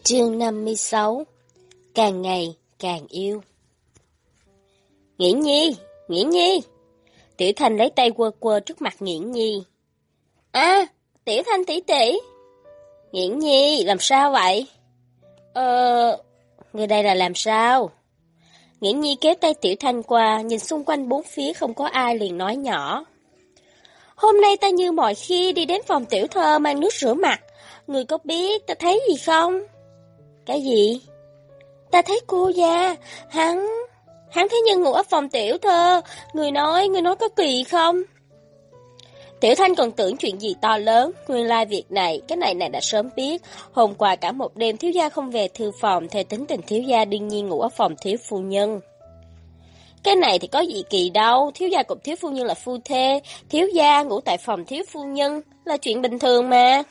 Chương 56. Càng ngày càng yêu. Nghiễn Nhi, Nghiễn Nhi. Tiểu Thanh lấy tay quơ quơ trước mặt Nghiễn Nhi. À, Tiểu Thanh tỷ tỷ. Nghiễn Nhi, làm sao vậy? Người đây là làm sao? Nghiễn Nhi kéo tay Tiểu Thanh qua, nhìn xung quanh bốn phía không có ai liền nói nhỏ. Hôm nay ta như mọi khi đi đến phòng tiểu thơ mang nước rửa mặt. Người có biết ta thấy gì không? Cái gì? Ta thấy cô gia, hắn thấy nhân ngủ ở phòng tiểu thơ, người nói có kỳ không? Tiểu Thanh còn tưởng chuyện gì to lớn, nguyên lai việc này, cái này đã sớm biết. Hôm qua cả một đêm thiếu gia không về thư phòng, theo tính tình thiếu gia đương nhiên ngủ ở phòng thiếu phu nhân. Cái này thì có gì kỳ đâu, thiếu gia cùng thiếu phu nhân là phu thê, thiếu gia ngủ tại phòng thiếu phu nhân là chuyện bình thường mà.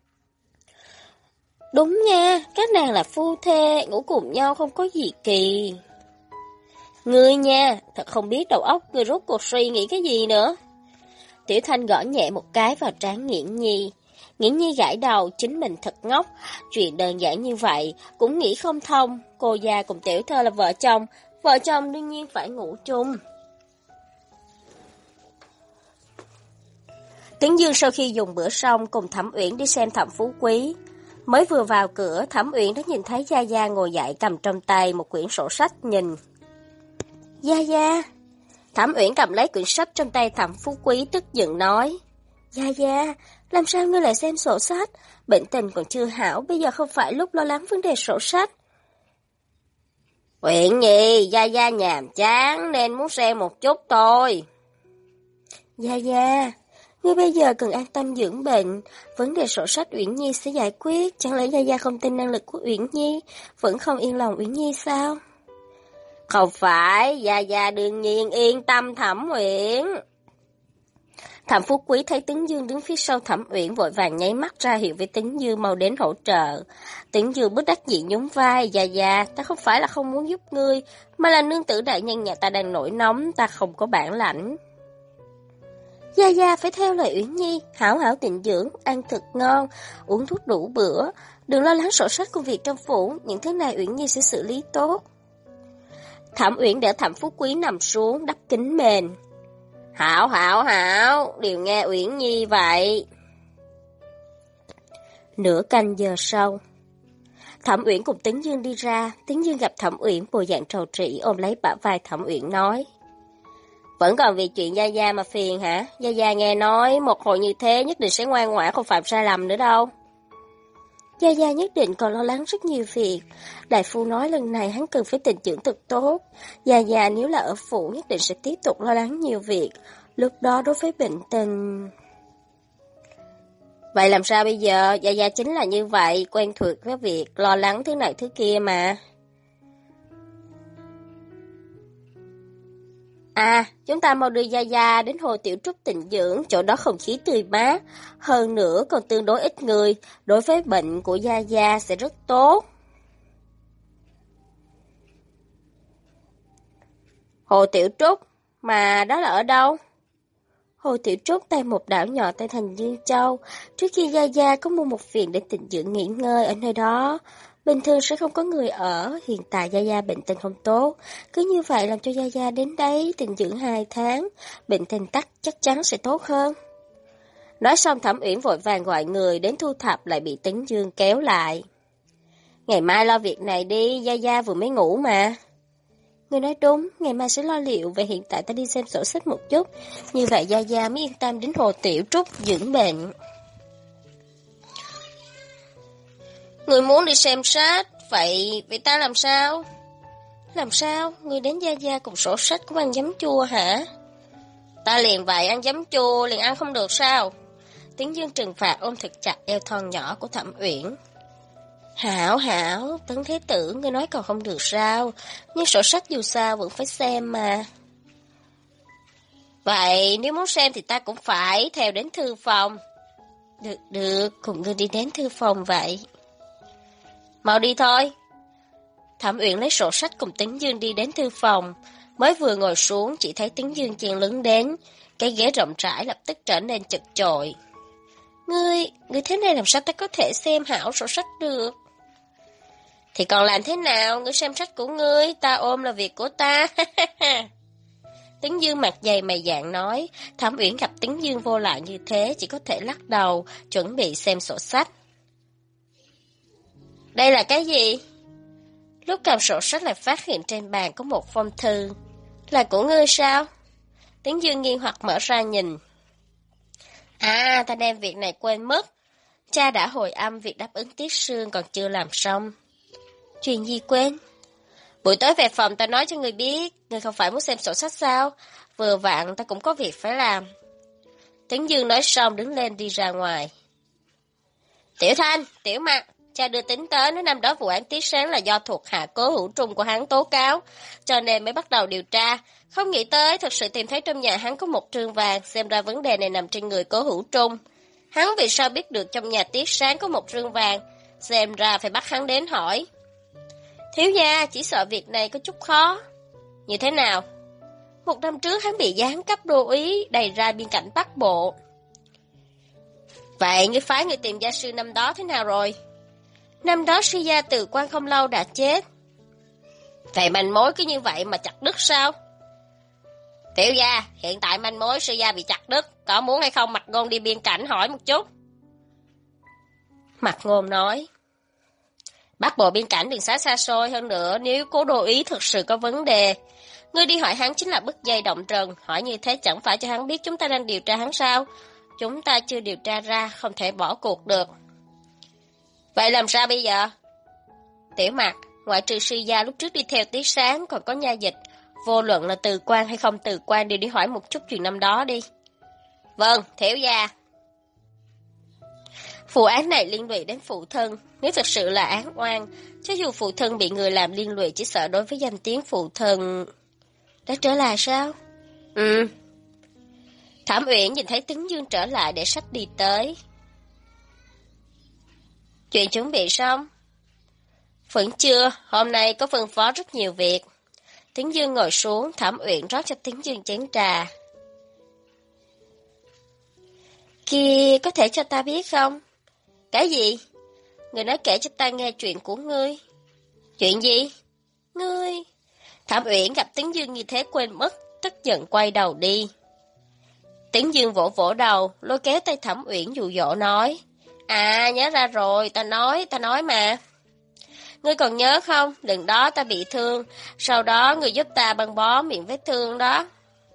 Đúng nha, các nàng là phu thê, ngủ cùng nhau không có gì kỳ. Ngươi nha, thật không biết đầu óc ngươi rốt cuộc suy nghĩ cái gì nữa. Tiểu Thanh gõ nhẹ một cái vào trán Nghiễn Nhi. Nghiễn Nhi gãi đầu, chính mình thật ngốc. Chuyện đơn giản như vậy, cũng nghĩ không thông. Cô già cùng tiểu thơ là vợ chồng đương nhiên phải ngủ chung. Tĩnh Dương sau khi dùng bữa xong cùng Thẩm Uyển đi xem Thẩm Phú Quý. Mới vừa vào cửa, Thẩm Uyển đã nhìn thấy Gia Gia ngồi dậy cầm trong tay một quyển sổ sách nhìn. Gia Gia! Thẩm Uyển cầm lấy quyển sách trong tay Thẩm Phú Quý tức giận nói. Gia Gia, làm sao ngươi lại xem sổ sách? Bệnh tình còn chưa hảo, bây giờ không phải lúc lo lắng vấn đề sổ sách. Uyển Nhi, Gia Gia nhàm chán nên muốn xem một chút thôi. Gia Gia, ngươi bây giờ cần an tâm dưỡng bệnh, vấn đề sổ sách Uyển Nhi sẽ giải quyết, chẳng lẽ Gia Gia không tin năng lực của Uyển Nhi, vẫn không yên lòng Uyển Nhi sao? Không phải, Gia Gia đương nhiên yên tâm Thẩm Uyển. Thẩm Phú Quý thấy Tĩnh Dương đứng phía sau Thẩm Uyển vội vàng nháy mắt ra hiệu với Tĩnh Dương mau đến hỗ trợ. Tĩnh Dương bất đắc dĩ nhún vai, Gia Gia, ta không phải là không muốn giúp ngươi, mà là nương tử đại nhân nhà ta đang nổi nóng, ta không có bản lãnh. Gia Gia phải theo lời Uyển Nhi, hảo hảo tịnh dưỡng, ăn thật ngon, uống thuốc đủ bữa, đừng lo lắng sổ sách công việc trong phủ, những thứ này Uyển Nhi sẽ xử lý tốt. Thẩm Uyển để Thẩm Phú Quý nằm xuống, đắp kính mền. Hảo, đều nghe Uyển Nhi vậy. Nửa canh giờ sau, Thẩm Uyển cùng Tĩnh Dương đi ra, Tĩnh Dương gặp Thẩm Uyển bộ dạng trầu trĩ ôm lấy bả vai Thẩm Uyển nói. Vẫn còn vì chuyện Gia Gia mà phiền hả? Gia Gia nghe nói một hồi như thế nhất định sẽ ngoan ngoãn không phạm sai lầm nữa đâu. Gia Gia nhất định còn lo lắng rất nhiều việc. Đại phu nói lần này hắn cần phải tịnh dưỡng thật tốt. Gia Gia nếu là ở phủ nhất định sẽ tiếp tục lo lắng nhiều việc. Lúc đó đối với bệnh tình... Vậy làm sao bây giờ? Gia Gia chính là như vậy, quen thuộc với việc lo lắng thứ này thứ kia mà. À, chúng ta mau đưa Gia Gia đến Hồ Tiểu Trúc tịnh dưỡng, chỗ đó không khí tươi mát, hơn nữa còn tương đối ít người, đối với bệnh của Gia Gia sẽ rất tốt. Hồ Tiểu Trúc, mà đó là ở đâu? Hồ Tiểu Trúc tại một đảo nhỏ tại thành Dương Châu, trước khi Gia Gia có mua một viện để tịnh dưỡng nghỉ ngơi ở nơi đó. Bình thường sẽ không có người ở, hiện tại Gia Gia bệnh tình không tốt, cứ như vậy làm cho Gia Gia đến đấy tịnh dưỡng 2 tháng, bệnh tình chắc chắn sẽ tốt hơn. Nói xong Thẩm Uyển vội vàng gọi người đến thu thập lại bị Tĩnh Dương kéo lại. Ngày mai lo việc này đi, Gia Gia vừa mới ngủ mà. Người nói đúng, ngày mai sẽ lo liệu, về hiện tại ta đi xem sổ sách một chút, như vậy Gia Gia mới yên tâm đến Hồ Tiểu Trúc dưỡng bệnh. Người muốn đi xem sách, vậy ta làm sao? Làm sao? Người đến Gia Gia cùng sổ sách cũng ăn giấm chua hả? Ta liền vậy ăn giấm chua, liền ăn không được sao? Tĩnh Dương trừng phạt ôm thật chặt eo thon nhỏ của Thẩm Uyển. Hảo, Tấn Thế Tử, ngươi nói còn không được sao? Nhưng sổ sách dù sao vẫn phải xem mà. Vậy nếu muốn xem thì ta cũng phải theo đến thư phòng. Được, cùng ngươi đi đến thư phòng vậy. Mau đi thôi. Thẩm Uyển lấy sổ sách cùng Tĩnh Dương đi đến thư phòng. Mới vừa ngồi xuống chỉ thấy Tĩnh Dương chen lấn đến. Cái ghế rộng rãi lập tức trở nên chật chội. Ngươi thế này làm sao ta có thể xem hảo sổ sách được? Thì còn làm thế nào, ngươi xem sách của ngươi, ta ôm là việc của ta. Tấn Dương mặt dày mày dạn nói. Thẩm Uyển gặp Tấn Dương vô lại như thế, chỉ có thể lắc đầu, chuẩn bị xem sổ sách. Đây là cái gì? Lúc cầm sổ sách lại phát hiện trên bàn có một phong thư. Là của ngươi sao? Tấn Dương nghi hoặc mở ra nhìn. À, ta đem việc này quên mất. Cha đã hồi âm việc đáp ứng Tiết Sương còn chưa làm xong. Chuyện gì quên? Buổi tối về phòng ta nói cho ngươi biết, ngươi không phải muốn xem sổ sách sao? Vừa vặn ta cũng có việc phải làm. Tấn Dương nói xong đứng lên đi ra ngoài. Tiểu Thanh, Tiểu Mặt, cha đưa Tính tới nói năm đó vụ án Tiết Sáng là do thuộc hạ Cố Hữu Trung của hắn tố cáo, cho nên mới bắt đầu điều tra. Không nghĩ tới thực sự tìm thấy trong nhà hắn có một trương vàng, xem ra vấn đề này nằm trên người Cố Hữu Trung. Hắn vì sao biết được trong nhà Tiết Sáng có một trương vàng, xem ra phải bắt hắn đến hỏi. Thiếu gia, chỉ sợ việc này có chút khó. Như thế nào? 1 năm trước hắn bị giáng cấp đô úy đầy ra biên cảnh Bắc Bộ. Vậy ngươi phái người tìm gia sư năm đó thế nào rồi? Năm đó sư gia Từ Quan không lâu đã chết. Vậy manh mối cứ như vậy mà chặt đứt sao? Tiểu gia, hiện tại manh mối sư gia bị chặt đứt, có muốn hay không Mặt Ngôn đi biên cảnh hỏi một chút? Mặt Ngôn nói. Bắc Bộ biên cảnh đường xá xa xôi, hơn nữa nếu Cố đô úy thực sự có vấn đề, ngươi đi hỏi hắn chính là bứt dây động rừng, hỏi như thế chẳng phải cho hắn biết chúng ta đang điều tra hắn sao? Chúng ta chưa điều tra ra, không thể bỏ cuộc được. Vậy làm sao bây giờ? Tiểu Mặt, ngoại trừ sư gia lúc trước đi theo Tiết Sáng, còn có nha dịch, vô luận là Từ Quan hay không Từ Quan đều đi hỏi một chút chuyện năm đó đi. Vâng, Thiểu gia. Vụ án này liên lụy đến phụ thân, nếu thực sự là án oan, cho dù phụ thân bị người làm liên lụy chỉ sợ đối với danh tiếng phụ thân... Đã trở lại sao? Ừ. Thẩm Uyển nhìn thấy Tấn Dương trở lại để sách đi tới. Chuyện chuẩn bị xong? Vẫn chưa, hôm nay có phân phó rất nhiều việc. Tấn Dương ngồi xuống, Thẩm Uyển rót cho Tấn Dương chén trà. Kìa, có thể cho ta biết không? Cái gì? Người nói kể cho ta nghe chuyện của ngươi. Chuyện gì? Ngươi... Thẩm Uyển gặp Tấn Dương như thế quên mất, tức giận quay đầu đi. Tấn Dương vỗ vỗ đầu, lôi kéo tay Thẩm Uyển dụ dỗ nói. À, nhớ ra rồi, ta nói mà. Ngươi còn nhớ không? Lần đó ta bị thương, sau đó ngươi giúp ta băng bó miệng vết thương đó.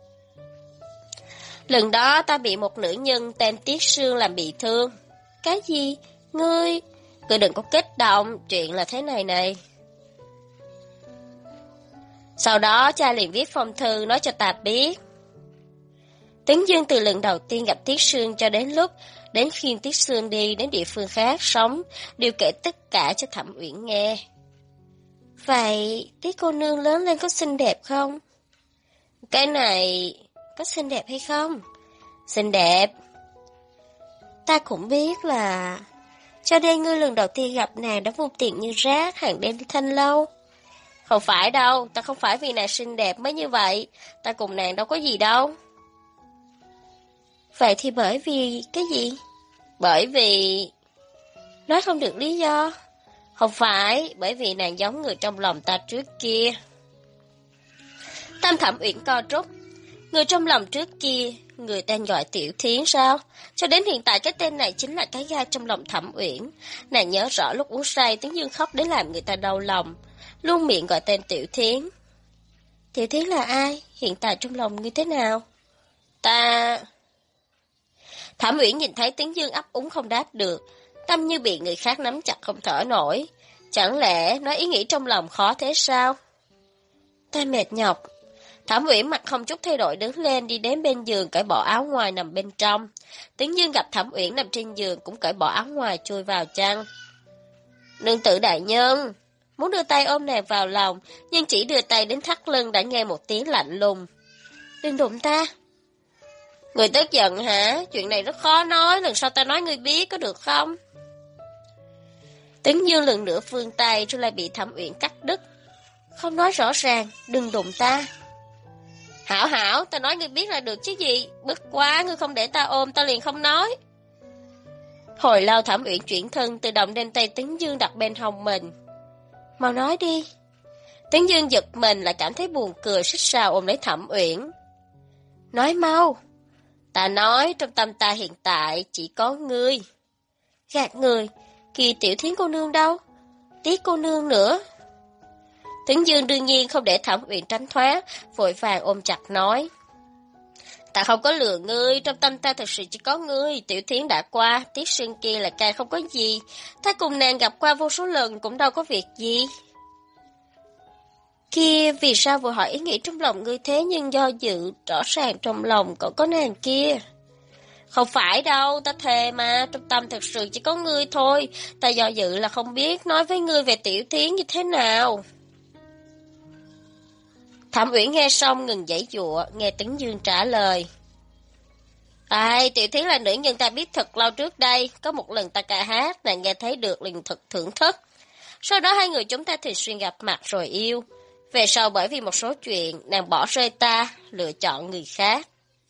Lần đó ta bị một nữ nhân tên Tiết Sương làm bị thương. Cái gì? Ngươi đừng có kích động, chuyện là thế này này. Sau đó cha liền viết phong thư nói cho ta biết. Tấn Dương từ lần đầu tiên gặp Tiết Sương cho đến khi Tiết Sương đi đến địa phương khác sống, đều kể tất cả cho Thẩm Uyển nghe. Vậy Tiết cô nương lớn lên có xinh đẹp không? Cái này có xinh đẹp hay không? Xinh đẹp. Ta cũng biết là cho nên ngươi lần đầu tiên gặp nàng đã vô tiền như rác, hàng đêm đi Thanh Lâu. Không phải đâu, ta không phải vì nàng xinh đẹp mới như vậy, ta cùng nàng đâu có gì đâu. Vậy thì bởi vì cái gì? Bởi vì... Nói không được lý do. Không phải, bởi vì nàng giống người trong lòng ta trước kia. Tâm Thẩm Uyển co rút. Người trong lòng trước kia, người tên gọi Tiểu Thiến sao? Cho đến hiện tại cái tên này chính là cái gai trong lòng Thẩm Uyển. Nàng nhớ rõ lúc uống say Tấn Dương khóc đến làm người ta đau lòng, luôn miệng gọi tên Tiểu Thiến. Tiểu Thiến là ai? Hiện tại trong lòng ngươi thế nào? Ta... Thẩm Uyển nhìn thấy Tấn Dương ấp úng không đáp được, tâm như bị người khác nắm chặt không thở nổi. Chẳng lẽ nói ý nghĩ trong lòng khó thế sao? Ta mệt nhọc. Thẩm Uyển mặt không chút thay đổi đứng lên đi đến bên giường cởi bỏ áo ngoài nằm bên trong. Tấn Dương gặp Thẩm Uyển nằm trên giường cũng cởi bỏ áo ngoài chui vào chăn. Nương tử đại nhân, muốn đưa tay ôm nàng vào lòng, nhưng chỉ đưa tay đến thắt lưng đã nghe một tiếng lạnh lùng. Đừng đụng ta. Người tức giận hả? Chuyện này rất khó nói, lần sau ta nói ngươi biết có được không? Tấn Dương lần nữa vươn tay rồi lại bị Thẩm Uyển cắt đứt. Không nói rõ ràng, đừng đụng ta. Hảo hảo, ta nói ngươi biết là được chứ gì, bức quá, ngươi không để ta ôm ta liền không nói. Hồi lâu Thẩm Uyển chuyển thân tự động đem tay Tấn Dương đặt bên hông mình. Mau nói đi. Tấn Dương giật mình lại cảm thấy buồn cười, xích sao ôm lấy Thẩm Uyển. Nói mau. Ta nói trong tâm ta hiện tại chỉ có ngươi. Gạt người, kia Tiểu Thiến cô nương đâu? Tiết cô nương nữa. Tấn Dương đương nhiên không để Thẩm Uyển tránh thoát, vội vàng ôm chặt nói. Ta không có lừa ngươi, trong tâm ta thật sự chỉ có ngươi, Tiểu Thiến đã qua, Tiết Sương kia là càng không có gì. Ta cùng nàng gặp qua vô số lần cũng đâu có việc gì. Kia, vì sao vừa hỏi ý nghĩ trong lòng ngươi thế nhưng do dự, rõ ràng trong lòng còn có nàng kia. Không phải đâu, ta thề mà, trong tâm thật sự chỉ có ngươi thôi, ta do dự là không biết nói với ngươi về Tiểu Thiến như thế nào. Thẩm Uyển nghe xong ngừng giãy giụa, nghe Tấn Dương trả lời. Ai, Tiểu Thiến là nữ nhân ta biết thật lâu trước đây, có một lần ta ca hát, nàng nghe thấy được liền thật thưởng thức. Sau đó hai người chúng ta thường xuyên gặp mặt rồi yêu. Về sau bởi vì một số chuyện, nàng bỏ rơi ta, lựa chọn người khác.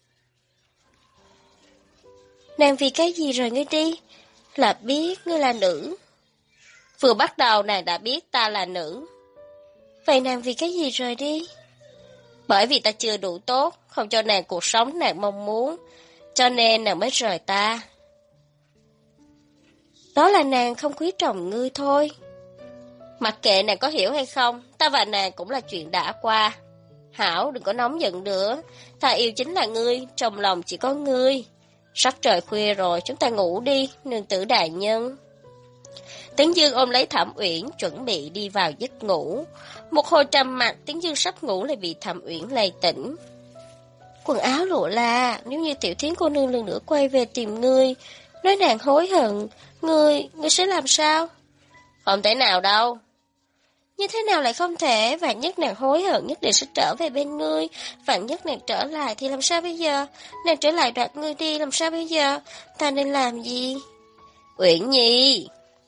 Nàng vì cái gì rời ngươi đi? Là biết ngươi là nữ. Vừa bắt đầu nàng đã biết ta là nữ. Vậy nàng vì cái gì rời đi? Bởi vì ta chưa đủ tốt, không cho nàng cuộc sống nàng mong muốn, cho nên nàng mới rời ta. Đó là nàng không quý trọng ngươi thôi. Mặc kệ nàng có hiểu hay không, ta và nàng cũng là chuyện đã qua. Hảo, đừng có nóng giận nữa, ta yêu chính là ngươi, trong lòng chỉ có ngươi. Sắp trời khuya rồi, chúng ta ngủ đi, nương tử đại nhân. Tấn Dương ôm lấy Thẩm Uyển, chuẩn bị đi vào giấc ngủ. Một hồi trầm mặc, Tấn Dương sắp ngủ lại bị Thẩm Uyển lay tỉnh. Quần áo lụa là, nếu như Tiểu Thiến cô nương lần nữa quay về tìm ngươi, nói nàng hối hận, ngươi sẽ làm sao? Không thể nào đâu. Như thế nào lại không thể? Vạn nhất nàng hối hận nhất định sẽ trở về bên ngươi. Vạn nhất nàng trở lại thì làm sao bây giờ? Nàng trở lại đoạt ngươi đi, làm sao bây giờ? Ta nên làm gì? Uyển Nhi!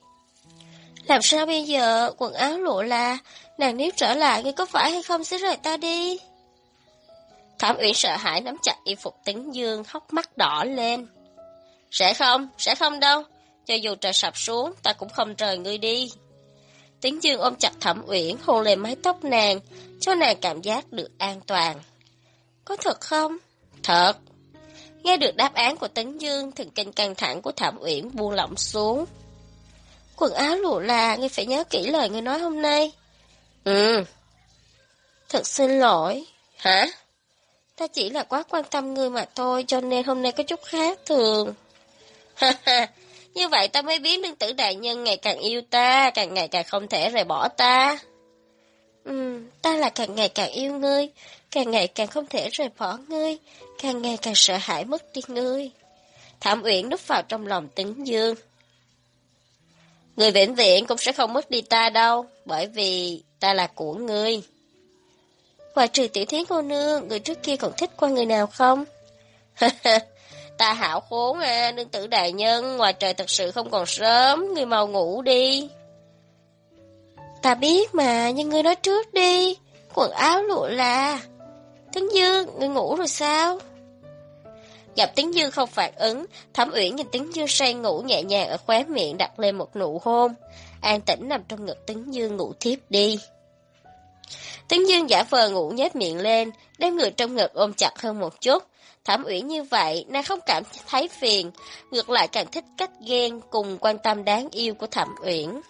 Làm sao bây giờ? Quần áo lụa là, nàng nếu trở lại ngươi có phải hay không sẽ rời ta đi? Thẩm Uyển sợ hãi nắm chặt y phục Tấn Dương, hốc mắt đỏ lên. Sẽ không đâu. Cho dù trời sập xuống, ta cũng không rời ngươi đi. Tấn Dương ôm chặt Thẩm Uyển, hôn lên mái tóc nàng, cho nàng cảm giác được an toàn. Có thật không? Thật. Nghe được đáp án của Tấn Dương, thần kinh căng thẳng của Thẩm Uyển buông lỏng xuống. Quần áo lụa là, ngươi phải nhớ kỹ lời ngươi nói hôm nay. Ừ. Thật xin lỗi. Hả? Ta chỉ là quá quan tâm ngươi mà thôi, cho nên hôm nay có chút khác thường. Ha ha. Như vậy ta mới biết nương tử đại nhân ngày càng yêu ta, càng ngày càng không thể rời bỏ ta. Ta là càng ngày càng yêu ngươi, càng ngày càng không thể rời bỏ ngươi, càng ngày càng sợ hãi mất đi ngươi. Thẩm Uyển núp vào trong lòng Tấn Dương. Người vĩnh viễn cũng sẽ không mất đi ta đâu, bởi vì ta là của ngươi. Ngoài trừ Tiểu Thiến cô nương, người trước kia còn thích qua người nào không? Ta hảo khốn à, nương tử đại nhân, ngoài trời thật sự không còn sớm, ngươi mau ngủ đi. Ta biết mà, nhưng ngươi nói trước đi, quần áo lụa là. Tấn Dương, ngươi ngủ rồi sao? Gặp Tấn Dương không phản ứng, Thẩm Uyển nhìn Tấn Dương say ngủ nhẹ nhàng ở khóe miệng đặt lên một nụ hôn, an tĩnh nằm trong ngực Tấn Dương ngủ thiếp đi. Tấn Dương giả vờ ngủ nhếch miệng lên, đem người trong ngực ôm chặt hơn một chút. Thẩm Uyển như vậy, nàng không cảm thấy phiền, ngược lại càng thích cách ghen cùng quan tâm đáng yêu của Thẩm Uyển.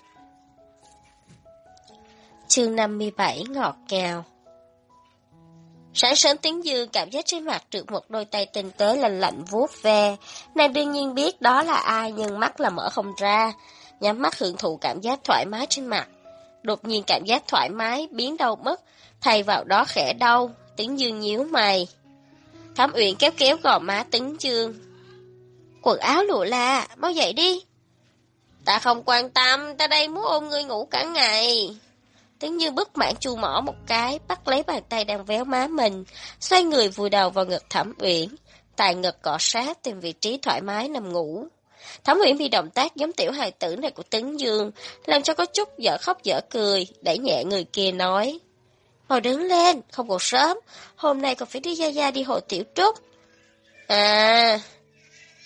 Chương 57 ngọt ngào. Sáng sớm Tấn Dương cảm giác trên mặt được một đôi tay tinh tế lạnh lạnh vuốt ve. Nàng đương nhiên biết đó là ai nhưng mắt là mở không ra, nhắm mắt hưởng thụ cảm giác thoải mái trên mặt. Đột nhiên cảm giác thoải mái biến đâu mất, thay vào đó khẽ đau. Tấn Dương nhíu mày. Thẩm Uyển kéo kéo gò má Tấn Dương. Quần áo lụa là, mau dậy đi. Ta không quan tâm, ta đây muốn ôm ngươi ngủ cả ngày. Tấn Dương bứt mãn chu mỏ một cái, bắt lấy bàn tay đang véo má mình, xoay người vùi đầu vào ngực Thẩm Uyển, tài ngực cọ sát tìm vị trí thoải mái nằm ngủ. Thẩm Uyển bị động tác giống tiểu hài tử này của Tấn Dương, làm cho có chút dở khóc dở cười, đẩy nhẹ người kia nói. Mau đứng lên, không còn sớm, hôm nay còn phải đi Gia Gia đi hội tiểu trúc. À,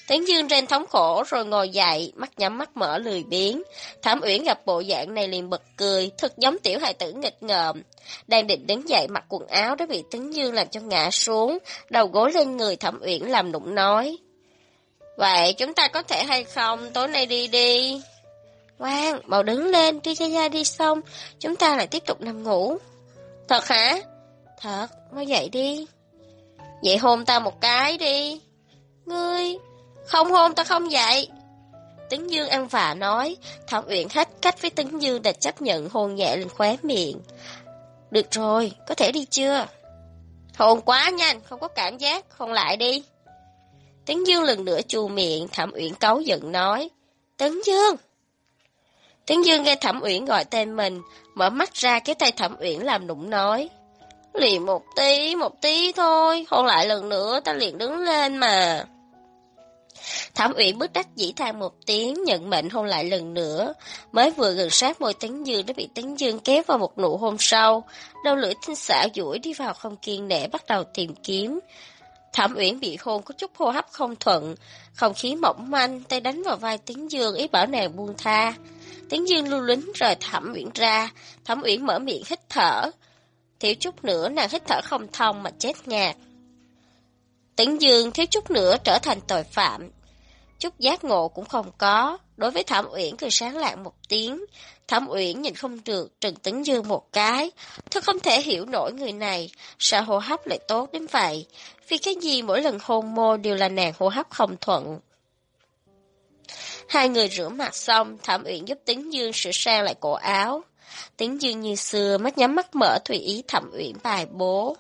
Tấn Dương trên thống khổ rồi ngồi dậy, mắt nhắm mắt mở lười biếng. Thẩm Uyển gặp bộ dạng này liền bật cười, thật giống tiểu hài tử nghịch ngợm. Đang định đứng dậy mặc quần áo đã bị Tấn Dương làm cho ngã xuống, đầu gối lên người Thẩm Uyển làm nũng nói. Vậy chúng ta có thể hay không, tối nay đi đi. Ngoan, mau đứng lên, đưa Gia Gia đi xong, chúng ta lại tiếp tục nằm ngủ. Thật hả? Thật, mau dậy đi. Vậy hôn ta một cái đi. Ngươi, không hôn ta không dậy. Tấn Dương ăn vạ nói, Thẩm Uyển hết cách với Tấn Dương đã chấp nhận hôn nhẹ lên khóe miệng. Được rồi, có thể đi chưa? Hôn quá nhanh, không có cảm giác, hôn lại đi. Tấn Dương lần nữa chu miệng, Thẩm Uyển cáu giận nói, Tấn Dương. Tấn Dương nghe Thẩm Uyển gọi tên mình, mở mắt ra kéo tay Thẩm Uyển làm nũng nói, liền một tí thôi, hôn lại lần nữa ta liền đứng lên mà. Thẩm Uyển bất đắc dĩ than một tiếng, nhận mệnh hôn lại lần nữa, mới vừa gần sát môi Tấn Dương đã bị Tấn Dương kéo vào một nụ hôn sâu, đầu lưỡi tinh xảo duỗi đi vào không kiên nể bắt đầu tìm kiếm. Thẩm Uyển bị hôn có chút hô hấp không thuận, không khí mỏng manh, tay đánh vào vai Tấn Dương ý bảo nàng buông tha. Tấn Dương lưu luyến rời Thẩm Uyển ra, Thẩm Uyển mở miệng hít thở, thiếu chút nữa nàng hít thở không thông mà chết ngạt. Tấn Dương thiếu chút nữa trở thành tội phạm, chút giác ngộ cũng không có. Đối với Thẩm Uyển cười sáng lạng một tiếng, Thẩm Uyển nhìn không được trừng Tấn Dương một cái, thật không thể hiểu nổi người này, sao hô hấp lại tốt đến vậy, vì cái gì mỗi lần hôn môi đều là nàng hô hấp không thuận. Hai người rửa mặt xong, Thẩm Uyển giúp Tấn Dương sửa sang lại cổ áo. Tấn Dương như xưa, mắt nhắm mắt mở tùy ý Thẩm Uyển bài bố.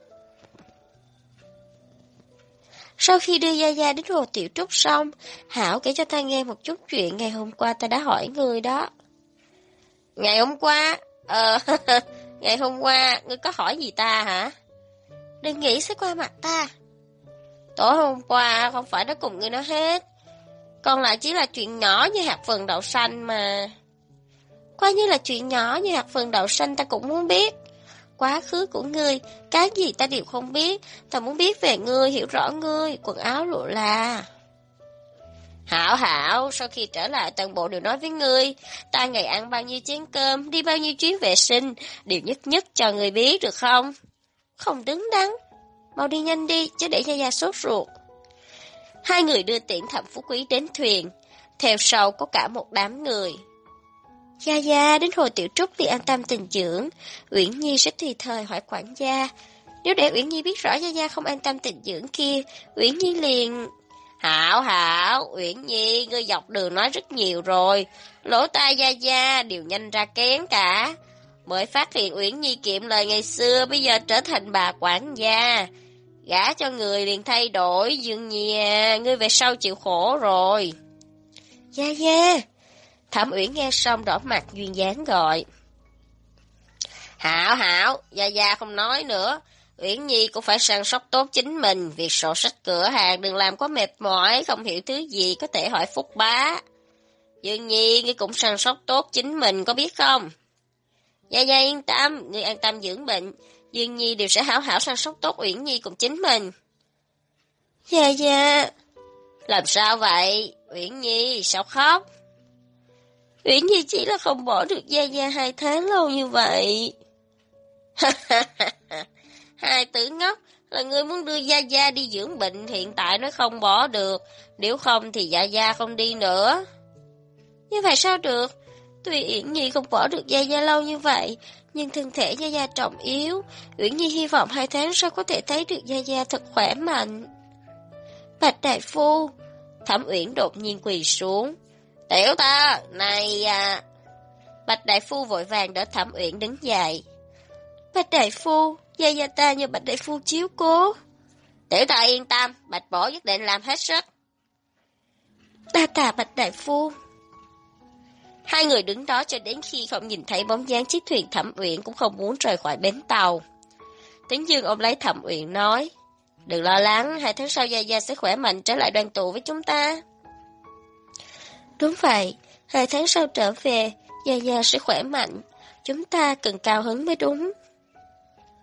Sau khi đưa Gia Gia đến Hồ Tiểu Trúc xong, Hảo kể cho ta nghe một chút chuyện ngày hôm qua ta đã hỏi người đó. Ngày hôm qua? Ngày hôm qua, ngươi có hỏi gì ta hả? Đừng nghĩ sẽ qua mặt ta. Tối hôm qua không phải đã cùng ngươi nói hết. Còn lại chỉ là chuyện nhỏ như hạt vừng đậu xanh mà. Coi như là chuyện nhỏ như hạt vừng đậu xanh ta cũng muốn biết. Quá khứ của ngươi, cái gì ta đều không biết. Ta muốn biết về ngươi, hiểu rõ ngươi, quần áo lụa là. Hảo, sau khi trở lại toàn bộ đều nói với ngươi. Ta ngày ăn bao nhiêu chén cơm, đi bao nhiêu chuyến vệ sinh, đều nhất nhất cho ngươi biết được không? Không đứng đắn. Mau đi nhanh đi, chứ để Gia Gia sốt ruột. Hai người đưa tiễn Thẩm Phú Quý đến thuyền. Theo sau có cả một đám người. Gia Gia đến Hồ Tiểu Trúc đi an tâm tình dưỡng. Uyển Nhi sẽ tùy thời hỏi quản gia. Nếu để Uyển Nhi biết rõ Gia Gia không an tâm tình dưỡng kia, Uyển Nhi liền... Hảo, Uyển Nhi, ngươi dọc đường nói rất nhiều rồi. Lỗ tai Gia Gia đều nhanh ra kén cả. Mới phát hiện Uyển Nhi kiệm lời ngày xưa, bây giờ trở thành bà quản gia. Gả cho người liền thay đổi, Dương Nhi à, ngươi về sau chịu khổ rồi. Gia Gia. Thẩm Uyển nghe xong đỏ mặt duyên dáng gọi. Hảo, Gia Gia không nói nữa. Uyển Nhi cũng phải săn sóc tốt chính mình, việc sổ sách cửa hàng đừng làm quá mệt mỏi, không hiểu thứ gì có thể hỏi Phúc Bá. Dương Nhi, ngươi cũng săn sóc tốt chính mình, có biết không? Gia Gia yên tâm, ngươi an tâm dưỡng bệnh, Dương Nhi đều sẽ hảo hảo săn sóc tốt Uyển Nhi cùng chính mình. Gia Gia, làm sao vậy? Uyển Nhi, sao khóc? Uyển Nhi chỉ là không bỏ được Gia Gia 2 tháng lâu như vậy. Hai tử ngốc, là ngươi muốn đưa Gia Gia đi dưỡng bệnh, hiện tại nó không bỏ được, nếu không thì Gia Gia không đi nữa. Như vậy sao được? Tuy Uyển Nhi không bỏ được Gia Gia lâu như vậy, nhưng thân thể Gia Gia trọng yếu, Uyển Nhi hy vọng 2 tháng sau có thể thấy được Gia Gia thật khỏe mạnh. Bạch đại phu, Thẩm Uyển đột nhiên quỳ xuống. Tiểu ta, này à... Bạch đại phu vội vàng đỡ Thẩm Uyển đứng dậy. Bạch đại phu, Gia Gia ta nhờ Bạch đại phu chiếu cố. Tiểu ta yên tâm, Bạch bổ nhất định làm hết sức. Đa tạ Bạch đại phu. Hai người đứng đó cho đến khi không nhìn thấy bóng dáng chiếc thuyền Thẩm Uyển cũng không muốn rời khỏi bến tàu. Tấn Dương ôm lấy Thẩm Uyển nói, đừng lo lắng, 2 tháng sau Gia Gia sẽ khỏe mạnh trở lại đoàn tụ với chúng ta. Đúng vậy, 2 tháng sau trở về, Gia Gia sẽ khỏe mạnh, chúng ta cần cao hứng mới đúng.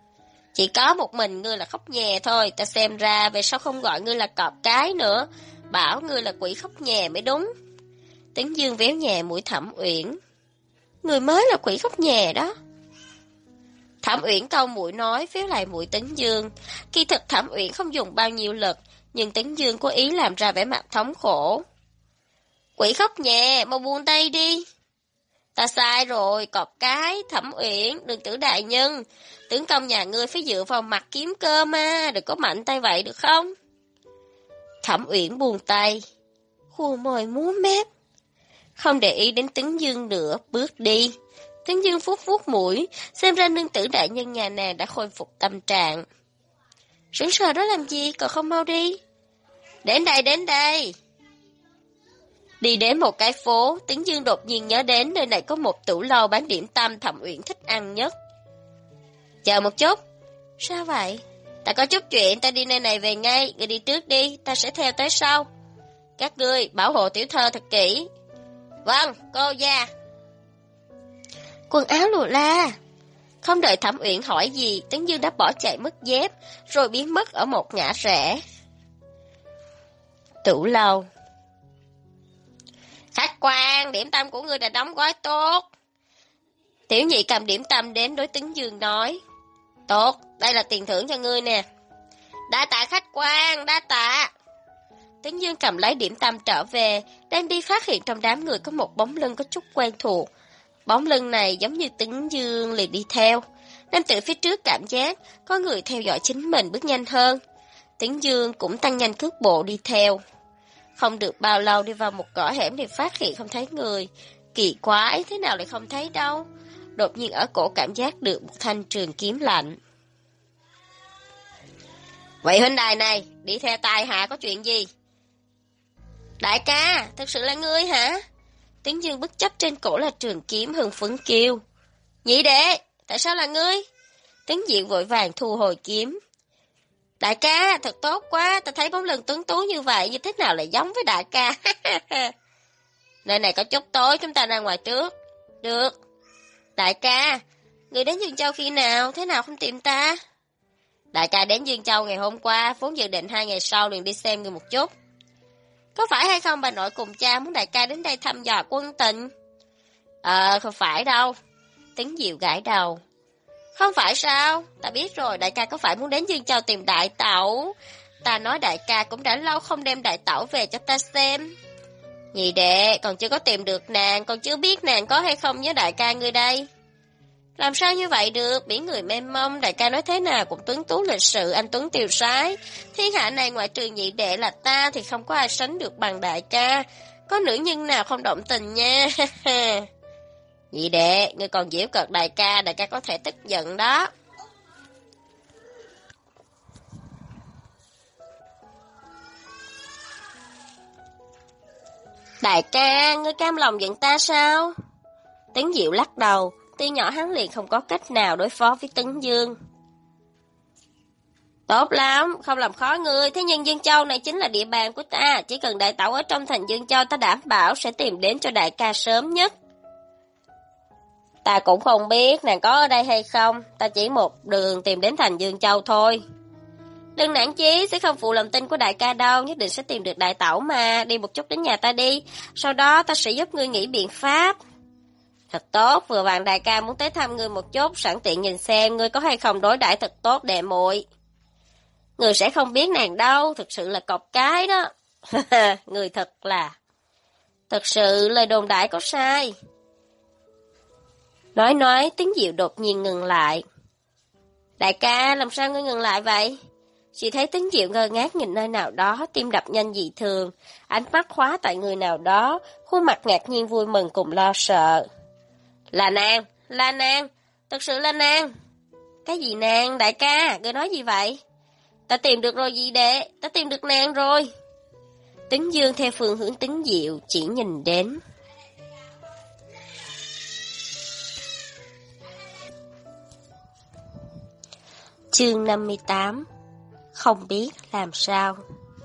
Chỉ có một mình ngươi là khóc nhè thôi, ta xem ra về sau không gọi ngươi là cọp cái nữa. bảo ngươi là quỷ khóc nhè mới đúng. Tấn Dương véo nhẹ mũi Thẩm Uyển. Người mới là quỷ khóc nhè đó. Thẩm Uyển cau mũi nói, véo lại mũi Tấn Dương. Kỳ thực Thẩm Uyển không dùng bao nhiêu lực, nhưng Tấn Dương cố ý làm ra vẻ mặt thống khổ. Quỷ khóc nhè, mau buông tay đi. Ta sai rồi, cọp cái, Thẩm Uyển, đừng tử đại nhân. Tướng công nhà ngươi phải dựa vào mặt kiếm cơ mà, đừng có mạnh tay vậy được không? Thẩm Uyển buông tay, khua môi múa mép. Không để ý đến Tấn Dương nữa, bước đi. Tấn Dương vuốt vuốt mũi, xem ra nương tử đại nhân nhà nàng đã khôi phục tâm trạng. Sững sờ đó làm gì, còn không mau đi. Đến đây, đến đây. Đi đến một cái phố, Tấn Dương đột nhiên nhớ đến nơi này có một tủ lâu bán điểm tâm Thẩm Uyển thích ăn nhất. Chờ một chút. Sao vậy? Ta có chút chuyện, ta đi nơi này về ngay, ngươi đi trước đi, ta sẽ theo tới sau. Các ngươi bảo hộ tiểu thơ thật kỹ. Vâng, cô gia. Quần áo lùa la. Không đợi Thẩm Uyển hỏi gì, Tấn Dương đã bỏ chạy mất dép, rồi biến mất ở một ngã rẽ. Tủ lâu. Khách quan, điểm tâm của ngươi đã đóng gói tốt. Tiểu nhị cầm điểm tâm đến đối Tấn Dương nói. Tốt, đây là tiền thưởng cho ngươi nè. Đa tạ khách quan, đa tạ. Tấn Dương cầm lấy điểm tâm trở về, đang đi phát hiện trong đám người có một bóng lưng có chút quen thuộc. Bóng lưng này giống như Tấn Dương liền đi theo. Nam tử phía trước cảm giác có người theo dõi chính mình bước nhanh hơn. Tấn Dương cũng tăng nhanh cước bộ đi theo. Không được bao lâu đi vào một ngõ hẻm thì phát hiện không thấy người. Kỳ quái, thế nào lại không thấy đâu. Đột nhiên ở cổ cảm giác được một thanh trường kiếm lạnh. Vậy huynh đài này, đi theo tài hạ có chuyện gì? Đại ca, thật sự là ngươi hả? Tấn Dương bất chấp trên cổ là trường kiếm hưng phấn kêu. Nhị đệ, tại sao là ngươi? Tấn Diệu vội vàng thu hồi kiếm. Đại ca, thật tốt quá, ta thấy bóng lưng tuấn tú như vậy, như thế nào lại giống với đại ca? Nơi này có chút tối, chúng ta ra ngoài trước. Được. Đại ca, người đến Dương Châu khi nào, thế nào không tìm ta? Đại ca đến Dương Châu ngày hôm qua, vốn dự định 2 ngày sau liền đi xem người một chút. Có phải hay không bà nội cùng cha muốn đại ca đến đây thăm dò quân tình? Không phải đâu. Tấn Diệu gãi đầu. Không phải sao? Ta biết rồi, đại ca có phải muốn đến Dương Châu tìm đại tẩu? Ta nói đại ca cũng đã lâu không đem đại tẩu về cho ta xem. Nhị đệ, còn chưa có tìm được nàng, còn chưa biết nàng có hay không với đại ca ngươi đây. Làm sao như vậy được, biển người mênh mông, đại ca nói thế nào cũng tuấn tú lịch sự, anh tuấn tiều sái. Thiên hạ này ngoại trừ nhị đệ là ta thì không có ai sánh được bằng đại ca. Có nữ nhân nào không động tình nha. Nhị đệ, ngươi còn giễu cợt đại ca có thể tức giận đó. Đại ca, ngươi cam lòng giận ta sao? Tấn Diệu lắc đầu, tuy nhỏ hắn liền không có cách nào đối phó với Tấn Dương. Tốt lắm, không làm khó ngươi, thế nhưng Dương Châu này chính là địa bàn của ta, chỉ cần đại tẩu ở trong thành Dương Châu ta đảm bảo sẽ tìm đến cho đại ca sớm nhất. Ta cũng không biết nàng có ở đây hay không, ta chỉ một đường tìm đến thành Dương Châu thôi. Đừng nản chí, sẽ không phụ lòng tin của đại ca đâu, nhất định sẽ tìm được đại tẩu mà, đi một chút đến nhà ta đi, sau đó ta sẽ giúp ngươi nghĩ biện pháp. Thật tốt, vừa vặn đại ca muốn tới thăm ngươi một chút, sẵn tiện nhìn xem ngươi có hay không đối đãi thật tốt đệ muội. Ngươi sẽ không biết nàng đâu, thực sự là cọc cái đó. Ngươi thật sự lời đồn đại có sai. Nói, Tấn Diệu đột nhiên ngừng lại. Đại ca, làm sao ngươi ngừng lại vậy? Chỉ thấy Tấn Diệu ngơ ngác nhìn nơi nào đó, tim đập nhanh dị thường, ánh mắt khóa tại người nào đó, khuôn mặt ngạc nhiên vui mừng cùng lo sợ. Là nàng, thật sự là nàng. Cái gì nàng, đại ca, ngươi nói gì vậy? Ta tìm được rồi gì đệ, ta tìm được nàng rồi. Tấn Dương theo phương hướng Tấn Diệu chỉ nhìn đến. Chương 58. Không biết làm sao.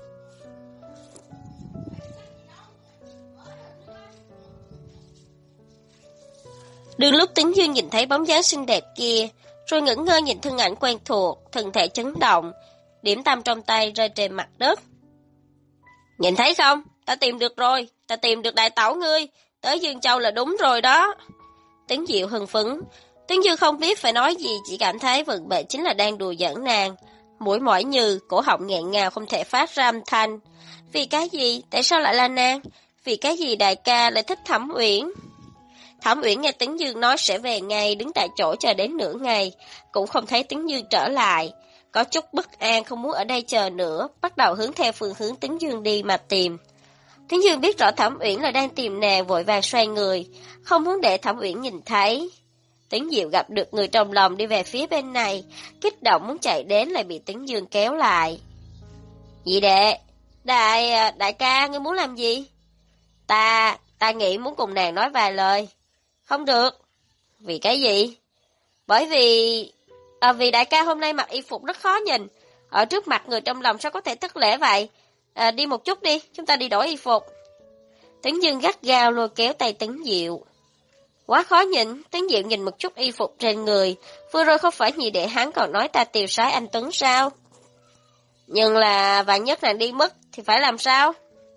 Đường lúc Tấn Dương nhìn thấy bóng dáng xinh đẹp kia, rồi ngẩn ngơ nhìn thân ảnh quen thuộc, thân thể chấn động, điểm tâm trong tay rơi trên mặt đất. Nhìn thấy không? Ta tìm được rồi, ta tìm được đại tẩu ngươi. Tới Dương Châu là đúng rồi đó. Tấn Diệu hưng phấn. Tấn Dương không biết phải nói gì, chỉ cảm thấy vận mệnh chính là đang đùa giỡn nàng. Mũi mỏi nhừ, cổ họng nghẹn ngào không thể phát ra âm thanh. Vì cái gì? Tại sao lại là nàng? Vì cái gì đại ca lại thích Thẩm Uyển? Thẩm Uyển nghe Tấn Dương nói sẽ về ngay, đứng tại chỗ chờ đến nửa ngày, cũng không thấy Tấn Dương trở lại. Có chút bất an không muốn ở đây chờ nữa, bắt đầu hướng theo phương hướng Tấn Dương đi mà tìm. Tấn Dương biết rõ Thẩm Uyển là đang tìm nàng, vội vàng xoay người, không muốn để Thẩm Uyển nhìn thấy. Tấn Diệu gặp được người trong lòng đi về phía bên này, kích động muốn chạy đến lại bị Tấn Dương kéo lại. Nhị đệ, đại ca, ngươi muốn làm gì? Ta nghĩ muốn cùng nàng nói vài lời. Không được. Vì cái gì? Bởi vì đại ca hôm nay mặc y phục rất khó nhìn. Ở trước mặt người trong lòng sao có thể thất lễ vậy? Đi một chút đi, chúng ta đi đổi y phục. Tấn Dương gắt gao lôi kéo tay Tấn Diệu. Quá khó nhìn, Tấn Diệu nhìn một chút y phục trên người. Vừa rồi không phải nhị đệ hắn còn nói ta tiêu sái anh Tuấn sao? Nhưng là vạn nhất nàng đi mất thì phải làm sao?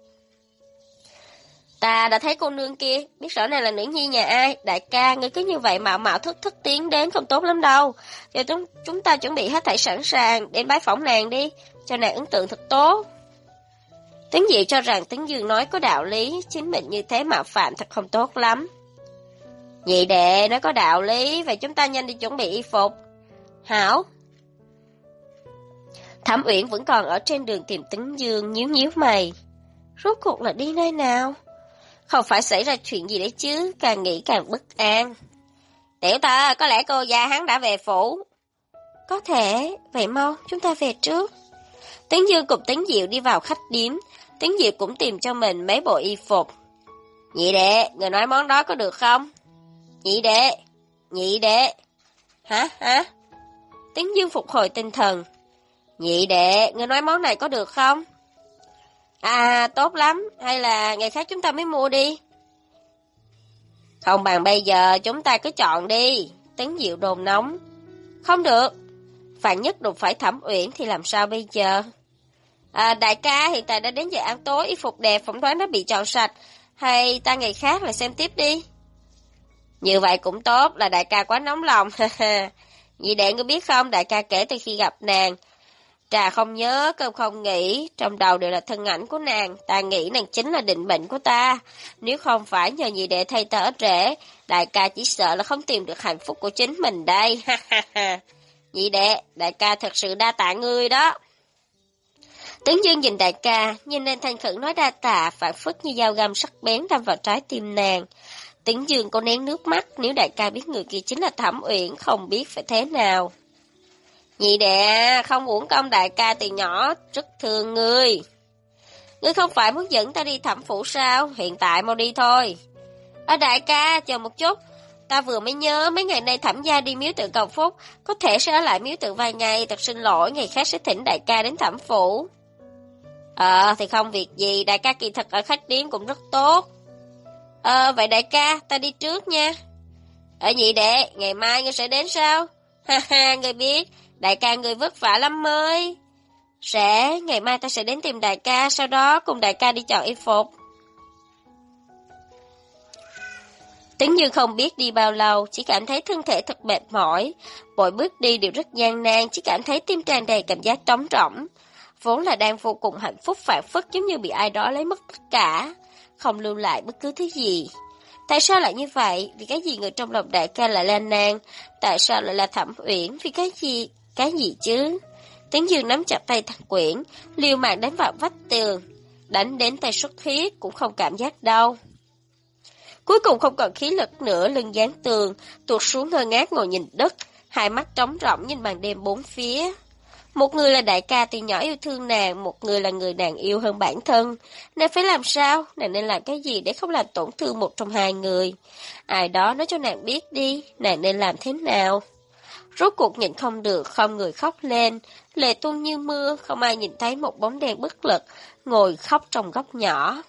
Ta đã thấy cô nương kia, biết rõ này là nữ nhi nhà ai. Đại ca, ngươi cứ như vậy mạo mạo thất tiến đến không tốt lắm đâu. Giờ chúng ta chuẩn bị hết thảy sẵn sàng, đến bái phỏng nàng đi, cho nàng ấn tượng thật tốt. Tấn Diệu cho rằng Tấn Dương nói có đạo lý, chính mình như thế mạo phạm thật không tốt lắm. Nhị đệ nói có đạo lý, vậy chúng ta nhanh đi chuẩn bị y phục. Hảo. Thẩm Uyển vẫn còn ở trên đường tìm Tấn Dương, nhíu nhíu mày. Rốt cuộc là đi nơi nào? Không phải xảy ra chuyện gì đấy chứ, càng nghĩ càng bất an. Tiểu Tơ, có lẽ cô gia hắn đã về phủ. Có thể, vậy mau, chúng ta về trước. Tấn Dương cùng Tấn Diệu đi vào khách điếm, Tấn Diệu cũng tìm cho mình mấy bộ y phục. Nhị đệ, người nói món đó có được không? Nhị đệ. Hả? Tấn Dương phục hồi tinh thần. Nhị đệ, người nói món này có được không? Tốt lắm, hay là ngày khác chúng ta mới mua đi? Không bằng bây giờ chúng ta cứ chọn đi. Tấn Diệu đồn nóng. Không được. Vạn nhất đụng phải Thẩm Uyển thì làm sao bây giờ? Đại ca hiện tại đã đến giờ ăn tối, y phục đẹp phỏng đoán nó bị chọn sạch. Hay ta ngày khác lại xem tiếp đi? Như vậy cũng tốt, là đại ca quá nóng lòng. Nhị đệ ngươi biết không, đại ca kể từ khi gặp nàng, trà không nhớ, cơm không nghĩ, trong đầu đều là thân ảnh của nàng, ta nghĩ nàng chính là định mệnh của ta. Nếu không phải nhờ nhị đệ thay ta ở trễ, đại ca chỉ sợ là không tìm được hạnh phúc của chính mình đây. Nhị đệ, đại ca thật sự đa tạ ngươi đó. Tấn Dương nhìn đại ca, nhìn lên thành khẩn nói đa tạ, phản phất như dao găm sắc bén đâm vào trái tim nàng. Tấn Dương có nén nước mắt, nếu đại ca biết người kia chính là Thẩm Uyển, không biết phải thế nào. Nhị đệ, không uổng công đại ca từ nhỏ, rất thương ngươi. Ngươi không phải muốn dẫn ta đi Thẩm phủ sao? Hiện tại mau đi thôi. Đại ca, chờ một chút. Ta vừa mới nhớ mấy ngày nay Thẩm gia đi miếu tự cầu phúc, có thể sẽ ở lại miếu tự vài ngày, thật xin lỗi, ngày khác sẽ thỉnh đại ca đến Thẩm phủ. Thì không việc gì, đại ca kỳ thật ở khách điếm cũng rất tốt. Vậy đại ca, ta đi trước nha. Nhị đệ, ngày mai ngươi sẽ đến sao? Ngươi biết, đại ca ngươi vất vả lắm mới. Ngày mai ta sẽ đến tìm đại ca, sau đó cùng đại ca đi chọn y phục. Tấn Dương không biết đi bao lâu, chỉ cảm thấy thân thể thật mệt mỏi. Mỗi bước đi đều rất gian nan, chỉ cảm thấy tim tràn đầy cảm giác trống rỗng. Vốn là đang vô cùng hạnh phúc phảng phất giống như bị ai đó lấy mất tất cả, không lưu lại bất cứ thứ gì. Tại sao lại như vậy? Vì cái gì người trong lòng đại ca lại là nàng? Tại sao lại là Thẩm Uyển? Vì cái gì? Cái gì chứ? Tấn Dương nắm chặt tay Thẩm Uyển, liều mạng đánh vào vách tường, đánh đến tay xuất huyết cũng không cảm giác đau. Cuối cùng không còn khí lực nữa, lưng dán tường, tuột xuống ngơ ngác ngồi nhìn đất, hai mắt trống rỗng nhìn màn đêm bốn phía. Một người là đại ca từ nhỏ yêu thương nàng, một người là người nàng yêu hơn bản thân. Nàng phải làm sao? Nàng nên làm cái gì để không làm tổn thương một trong hai người? Ai đó nói cho nàng biết đi, nàng nên làm thế nào? Rốt cuộc nhịn không được, không người khóc lên, lệ tuôn như mưa, không ai nhìn thấy một bóng đen bất lực, ngồi khóc trong góc nhỏ.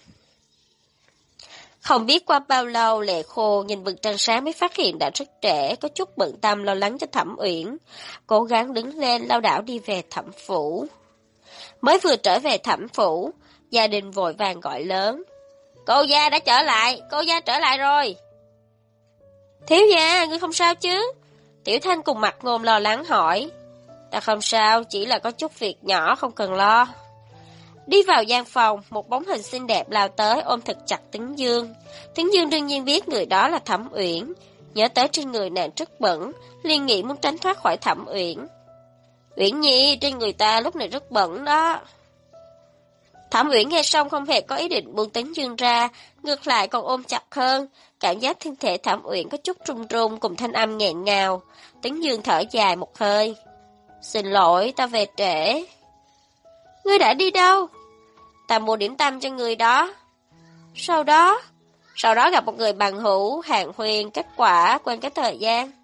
Không biết qua bao lâu lệ khô nhìn vầng trăng sáng mới phát hiện đã rất trễ, có chút bận tâm lo lắng cho Thẩm Uyển, cố gắng đứng lên lao đảo đi về Thẩm phủ. Mới vừa trở về Thẩm phủ, Gia đình vội vàng gọi lớn. Cô gia đã trở lại, cô gia trở lại rồi. Thiếu gia, ngươi không sao chứ? Tiểu Thanh cùng Mặt Ngôn lo lắng hỏi. Ta không sao, chỉ là có chút việc nhỏ không cần lo. Đi vào gian phòng, một bóng hình xinh đẹp lao tới ôm thật chặt Tấn Dương. Tấn Dương đương nhiên biết người đó là Thẩm Uyển, nhớ tới trên người nàng rất bẩn, liền nghĩ muốn tránh thoát khỏi Thẩm Uyển. Uyển Nhi, trên người ta lúc này rất bẩn đó. Thẩm Uyển nghe xong không hề có ý định buông Tấn Dương ra, ngược lại còn ôm chặt hơn, cảm giác thân thể Thẩm Uyển có chút run run cùng thanh âm nghẹn ngào. Tấn Dương thở dài một hơi. Xin lỗi, ta về trễ. Ngươi đã đi đâu? Ta mua điểm tâm cho người đó. Sau đó gặp một người bằng hữu, hàn huyên, kết quả, quên cái thời gian.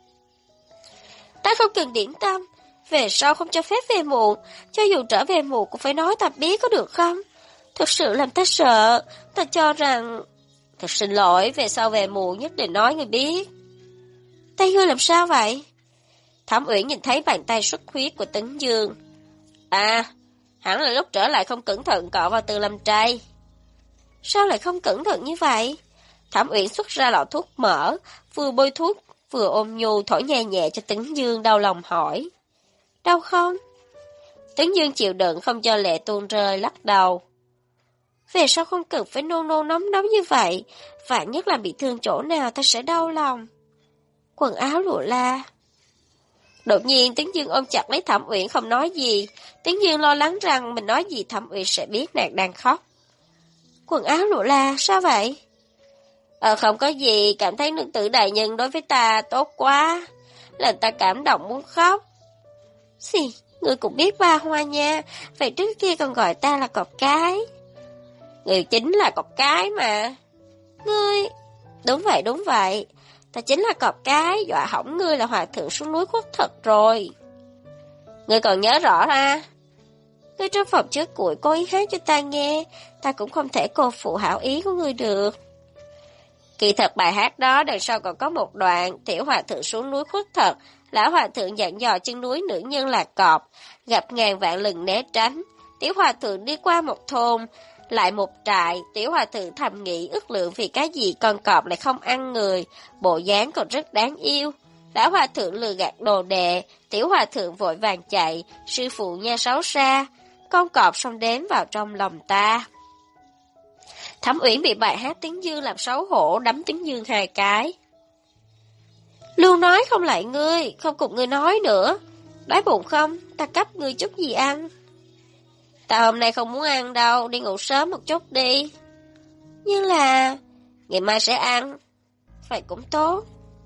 Ta không cần điểm tâm, về sau không cho phép về muộn, cho dù trở về muộn cũng phải nói ta biết có được không? Thật sự làm ta sợ, ta cho rằng... Thật xin lỗi, về sau về muộn nhất định nói người biết. Tay ngươi làm sao vậy? Thẩm Uyển nhìn thấy bàn tay xuất huyết của Tấn Dương. À, hẳn là lúc trở lại không cẩn thận cọ vào Từ Lâm Trai. Sao lại không cẩn thận như vậy? Thẩm Uyển xuất ra lọ thuốc mỡ, vừa bôi thuốc, vừa ôm nhu thổi nhẹ nhẹ cho Tấn Dương đau lòng hỏi. Đau không? Tấn Dương chịu đựng không cho lệ tuôn rơi lắc đầu. Về sau không cần phải nôn nôn nóng nóng như vậy, vạn nhất là bị thương chỗ nào ta sẽ đau lòng. Quần áo lụa la. Đột nhiên Tấn Dương ôm chặt lấy Thẩm Uyển không nói gì. Tấn Dương lo lắng rằng mình nói gì Thẩm Uyển sẽ biết nàng đang khóc. Quần áo lụa la, sao vậy? Không có gì, cảm thấy nữ tử đại nhân đối với ta tốt quá, làm ta cảm động muốn khóc. Gì, ngươi cũng biết ba hoa nha, vậy trước kia còn gọi ta là cọp cái. Người chính là cọp cái mà. Ngươi... Đúng vậy. Ta chính là cọp cái, dọa hỏng ngươi là hòa thượng xuống núi khuất thật rồi. Ngươi còn nhớ rõ ra. Ngươi trong phòng trước củi cố ý hát cho ta nghe, ta cũng không thể cô phụ hảo ý của ngươi được. Kỳ thật bài hát đó đằng sau còn có một đoạn, tiểu hòa thượng xuống núi khuất thật, lão hòa thượng dặn dò chân núi nữ nhân là cọp, gặp ngàn vạn lần né tránh. Tiểu hòa thượng đi qua một thôn, lại một trại, tiểu hòa thượng thầm nghĩ ước lượng vì cái gì con cọp lại không ăn người, bộ dáng còn rất đáng yêu. Lão hòa thượng lừa gạt đồ đệ, tiểu hòa thượng vội vàng chạy, sư phụ nha xấu xa, con cọp xông đến vào trong lòng ta. Thẩm Uyển bị bài hát Tấn Dương làm xấu hổ, đấm Tấn Dương 2 cái. Luôn nói không lại ngươi, không cùng ngươi nói nữa. Đói bụng không? Ta cấp ngươi chút gì ăn. Ta hôm nay không muốn ăn đâu, đi ngủ sớm một chút đi. Nhưng là... ngày mai sẽ ăn. Vậy cũng tốt.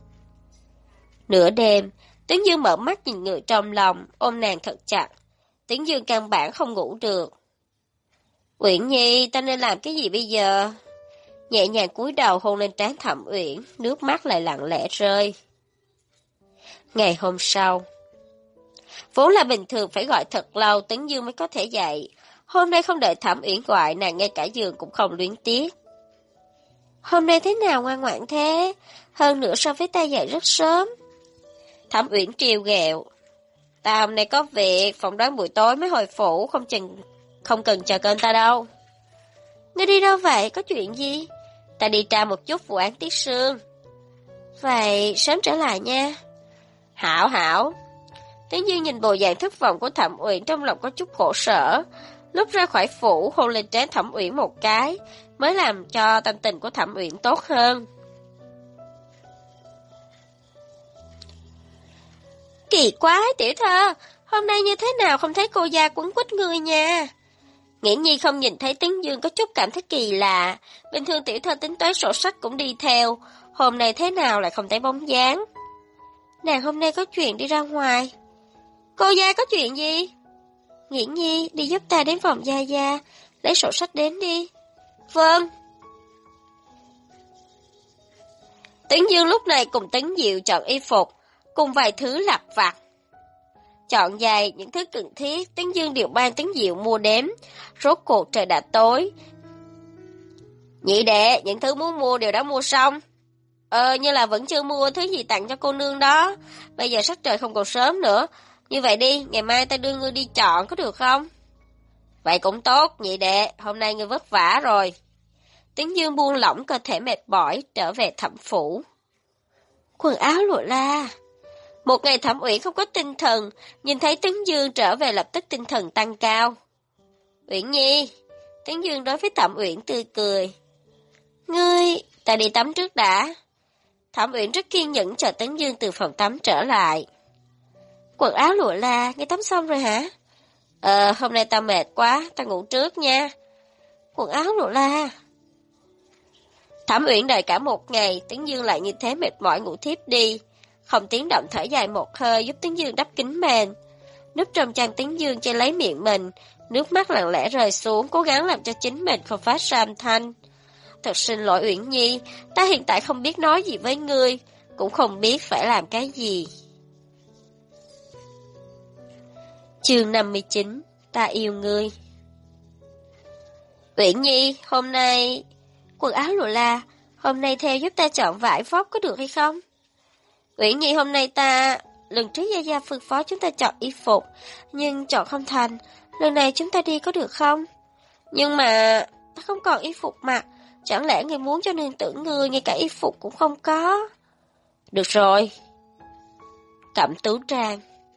Nửa đêm, Tấn Dương mở mắt nhìn người trong lòng, ôm nàng thật chặt. Tấn Dương căn bản không ngủ được. Uyển Nhi, ta nên làm cái gì bây giờ? Nhẹ nhàng cúi đầu hôn lên trán Thẩm Uyển, nước mắt lại lặng lẽ rơi. Ngày hôm sau, vốn là bình thường phải gọi thật lâu Tấn Dương mới có thể dậy. Hôm nay không đợi Thẩm Uyển gọi, nàng ngay cả giường cũng không luyến tiếc. Hôm nay thế nào ngoan ngoãn thế? Hơn nữa so với ta dậy rất sớm. Thẩm Uyển trêu ghẹo. Ta hôm nay có việc, phỏng đoán buổi tối mới hồi phủ, không cần chờ cơm ta đâu. Ngươi đi đâu vậy? Có chuyện gì? Ta đi tra một chút vụ án Tiết Sương. Vậy sớm trở lại nha. Hảo. Tấn Dương nhìn bộ dạng thất vọng của Thẩm Uyển trong lòng có chút khổ sở. Lúc ra khỏi phủ hôn lên trán Thẩm Uyển một cái, mới làm cho tâm tình của Thẩm Uyển tốt hơn. Kỳ quái tiểu thơ, hôm nay như thế nào không thấy cô gia quấn quýt ngươi nha. Nghiễn Nhi không nhìn thấy Tấn Dương có chút cảm thấy kỳ lạ, bình thường tiểu thơ tính toán sổ sách cũng đi theo, hôm nay thế nào lại không thấy bóng dáng. Nàng hôm nay có chuyện đi ra ngoài. Cô gia có chuyện gì? Nghiễn Nhi, đi giúp ta đến phòng Gia Gia, lấy sổ sách đến đi. Vâng. Tấn Dương lúc này cùng Tấn Diệu chọn y phục, cùng vài thứ lặt vặt. Chọn giày, những thứ cần thiết, Tấn Dương đều ban Tấn Diệu mua đếm. Rốt cuộc trời đã tối. Nhị đệ, những thứ muốn mua đều đã mua xong. Như là vẫn chưa mua thứ gì tặng cho cô nương đó. Bây giờ sắc trời không còn sớm nữa. Như vậy đi, ngày mai ta đưa ngươi đi chọn có được không? Vậy cũng tốt, nhị đệ, hôm nay ngươi vất vả rồi. Tấn Dương buông lỏng cơ thể mệt mỏi, trở về Thẩm phủ. Quần áo lụa la. Một ngày Thẩm Uyển không có tinh thần, nhìn thấy Tấn Dương trở về lập tức tinh thần tăng cao. Uyển Nhi, Tấn Dương đối với Thẩm Uyển tươi cười. Ngươi, ta đi tắm trước đã. Thẩm Uyển rất kiên nhẫn chờ Tấn Dương từ phòng tắm trở lại. Quần áo lụa la, ngươi tắm xong rồi hả? Hôm nay ta mệt quá, ta ngủ trước nha. Quần áo lụa la. Thẩm Uyển đợi cả một ngày, Tấn Dương lại như thế mệt mỏi ngủ thiếp đi. Không tiếng động thở dài một hơi giúp Tấn Dương đắp kín mền. Núp trong chăn Tấn Dương che lấy miệng mình, nước mắt lặng lẽ rơi xuống, cố gắng làm cho chính mình không phát ra âm thanh. Thật xin lỗi Uyển Nhi, ta hiện tại không biết nói gì với ngươi, cũng không biết phải làm cái gì. Chương 59, ta yêu ngươi. Uyển Nhi, hôm nay... Quần áo lụa la, hôm nay theo giúp ta chọn vải vóc có được hay không? Uyển Nhi, hôm nay lần trước Gia Gia phân phó chúng ta chọn y phục, nhưng chọn không thành, lần này chúng ta đi có được không? Nhưng mà, ta không còn y phục mặc, chẳng lẽ ngươi muốn cho nương tử ngươi ngay cả y phục cũng không có? Được rồi. Cẩm tú trang.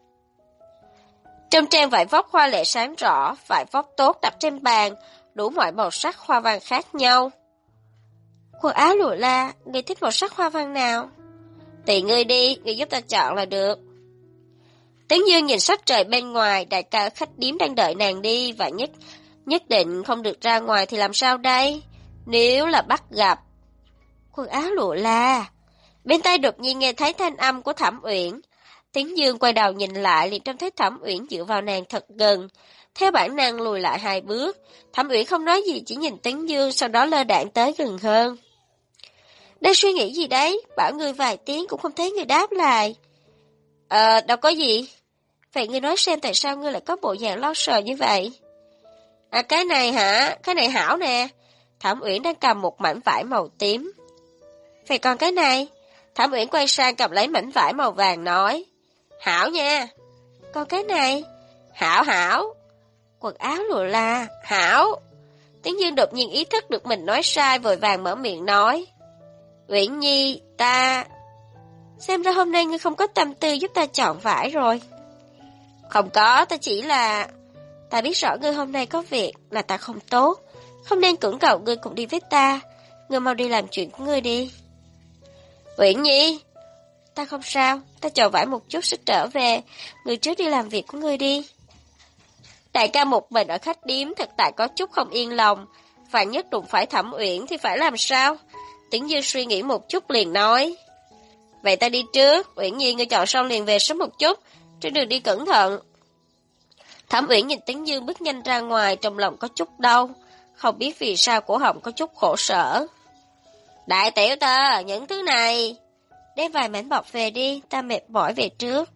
Trong trang vải vóc hoa lệ sáng rõ, vải vóc tốt đặt trên bàn, đủ mọi màu sắc hoa văn khác nhau. Quần áo lụa la, ngươi thích màu sắc hoa văn nào? Tùy ngươi đi, ngươi giúp ta chọn là được. Tấn Dương nhìn sắc trời bên ngoài, đại ca khách điếm đang đợi nàng đi và nhất định không được ra ngoài thì làm sao đây? Nếu là bắt gặp. Quần áo lụa la. Bên tai đột nhiên nghe thấy thanh âm của Thẩm Uyển. Tấn Dương quay đầu nhìn lại liền trông thấy Thẩm Uyển dựa vào nàng thật gần. Theo bản năng lùi lại 2 bước, Thẩm Uyển không nói gì chỉ nhìn Tấn Dương, sau đó lơ đãng tới gần hơn. Đang suy nghĩ gì đấy? Bảo ngươi vài tiếng cũng không thấy ngươi đáp lại. Đâu có gì. Vậy ngươi nói xem tại sao ngươi lại có bộ dạng lo sợ như vậy? Cái này hả? Cái này hảo nè. Thẩm Uyển đang cầm một mảnh vải màu tím. Vậy còn cái này? Thẩm Uyển quay sang cầm lấy mảnh vải màu vàng nói. Hảo nha. Còn cái này? Hảo hảo. Quần áo lụa la. Hảo. Tấn Dương đột nhiên ý thức được mình nói sai, vội vàng mở miệng nói. Uyển Nhi, ta... Xem ra hôm nay ngươi không có tâm tư giúp ta chọn vải rồi. Không có, ta chỉ là... Ta biết rõ ngươi hôm nay có việc, là ta không tốt. Không nên cưỡng cầu ngươi cùng đi với ta. Ngươi mau đi làm chuyện của ngươi đi. Uyển Nhi, ta không sao, ta chọn vải một chút sẽ trở về. Ngươi trước đi làm việc của ngươi đi. Đại ca một mình ở khách điếm thật tại có chút không yên lòng. Và nhất đụng phải Thẩm Uyển thì phải làm sao? Tấn Dương suy nghĩ một chút liền nói. Vậy ta đi trước, Uyển Nhi ngươi chọn xong liền về sớm một chút, trên đường đi cẩn thận. Thẩm Uyển nhìn Tấn Dương bước nhanh ra ngoài, trong lòng có chút đau, không biết vì sao cổ họng có chút khổ sở. Đại tiểu tơ, những thứ này. Đem vài mảnh bọc về đi, ta mệt mỏi về trước.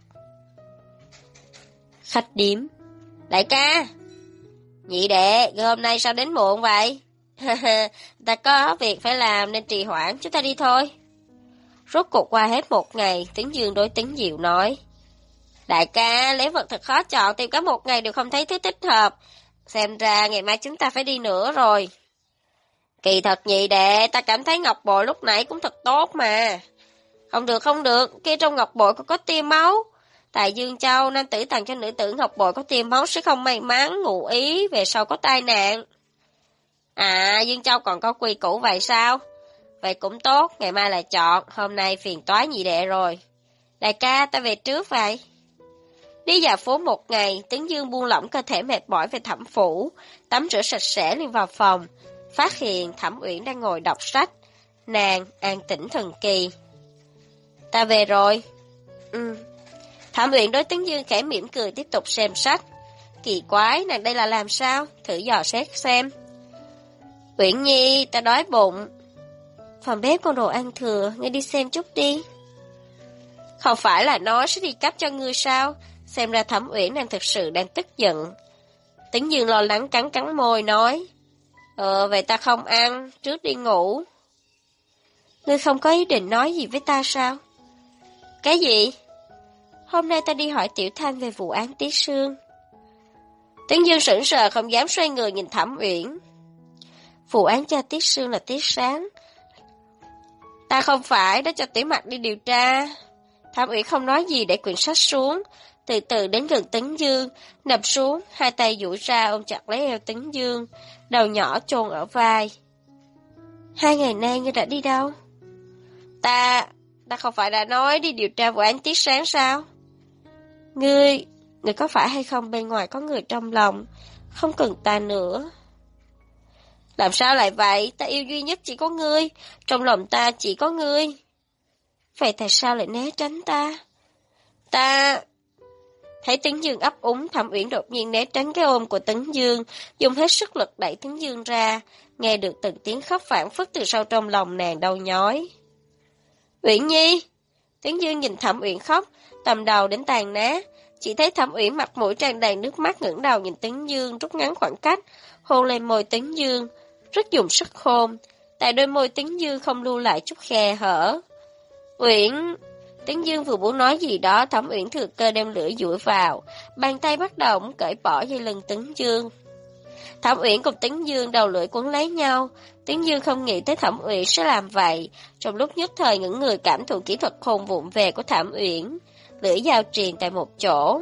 Khách điếm. Đại ca. Nhị đệ, ngươi hôm nay sao đến muộn vậy? Ta có việc phải làm nên trì hoãn, chúng ta đi thôi. Rốt cuộc qua hết một ngày, Tấn Dương đối Tấn Diệu nói. Đại ca, lễ vật thật khó chọn, tìm cả một ngày đều không thấy thứ thích hợp. Xem ra ngày mai chúng ta phải đi nữa rồi. Kỳ thật nhị đệ, ta cảm thấy ngọc bội lúc nãy cũng thật tốt mà. Không được, kia trong ngọc bội còn có tia máu. Tại Dương Châu, nam tử tặng cho nữ tử ngọc bội có tia máu sẽ không may mắn, ngụ ý, về sau có tai nạn. Dương Châu còn có quy củ vậy sao? Vậy cũng tốt, ngày mai lại chọn, hôm nay phiền toái nhị đệ rồi. Đại ca, ta về trước vậy. Đi dạo phố một ngày, Tấn Dương buông lỏng cơ thể mệt mỏi về Thẩm phủ, tắm rửa sạch sẽ liền vào phòng, phát hiện Thẩm Uyển đang ngồi đọc sách. Nàng an tĩnh thần kỳ. Ta về rồi. Thẩm Uyển đối Tấn Dương khẽ mỉm cười tiếp tục xem sách. Kỳ quái, nàng đây là làm sao? Thử dò xét xem. Uyển Nhi, ta đói bụng. Phòng bếp còn đồ ăn thừa, ngươi đi xem chút đi. Không phải là nói sẽ đi cấp cho ngươi sao? Xem ra Thẩm Uyển nàng thực sự đang tức giận. Tấn Dương lo lắng cắn môi nói. Vậy ta không ăn, trước đi ngủ. Ngươi không có ý định nói gì với ta sao? Cái gì? Hôm nay ta đi hỏi Tiểu Thanh về vụ án Tí Sương. Tấn Dương sững sờ không dám xoay người nhìn Thẩm Uyển. Vụ án cha Tiết Sương là Tiết Sáng. Ta không phải đã cho Tiểu Mặc đi điều tra. Thẩm Uyển không nói gì để quyển sách xuống, từ từ đến gần Tấn Dương, nằm xuống, hai tay duỗi ra ôm chặt lấy eo Tấn Dương, đầu nhỏ chôn ở vai. 2 ngày nay ngươi đã đi đâu? Ta không phải đã nói đi điều tra vụ án Tiết Sáng sao? Ngươi có phải hay không bên ngoài có người trong lòng, không cần ta nữa. Làm sao lại vậy? Ta yêu duy nhất chỉ có ngươi, trong lòng ta chỉ có ngươi. Vậy tại sao lại né tránh ta? Ta... Thấy Tấn Dương ấp úng, Thẩm Uyển đột nhiên né tránh cái ôm của Tấn Dương, dùng hết sức lực đẩy Tấn Dương ra, nghe được từng tiếng khóc phảng phất từ sâu trong lòng nàng đau nhói. Uyển Nhi! Tấn Dương nhìn Thẩm Uyển khóc, tầm đầu đến tàn nát, chỉ thấy Thẩm Uyển mặt mũi tràn đầy nước mắt ngẩng đầu nhìn Tấn Dương, rút ngắn khoảng cách, hôn lên môi Tấn Dương, rất dùng sức hôn, tại đôi môi Tấn Dương không lưu lại chút khe hở. Uyển... Tấn Dương vừa muốn nói gì đó, Thẩm Uyển thừa cơ đem lưỡi dụi vào, bàn tay bắt đầu muốn cởi bỏ dây lưng Tấn Dương. Thẩm Uyển cùng Tấn Dương đầu lưỡi quấn lấy nhau, Tấn Dương không nghĩ tới Thẩm Uyển sẽ làm vậy, trong lúc nhất thời những người cảm thụ kỹ thuật hôn vụng về của Thẩm Uyển, lưỡi dao triền tại một chỗ.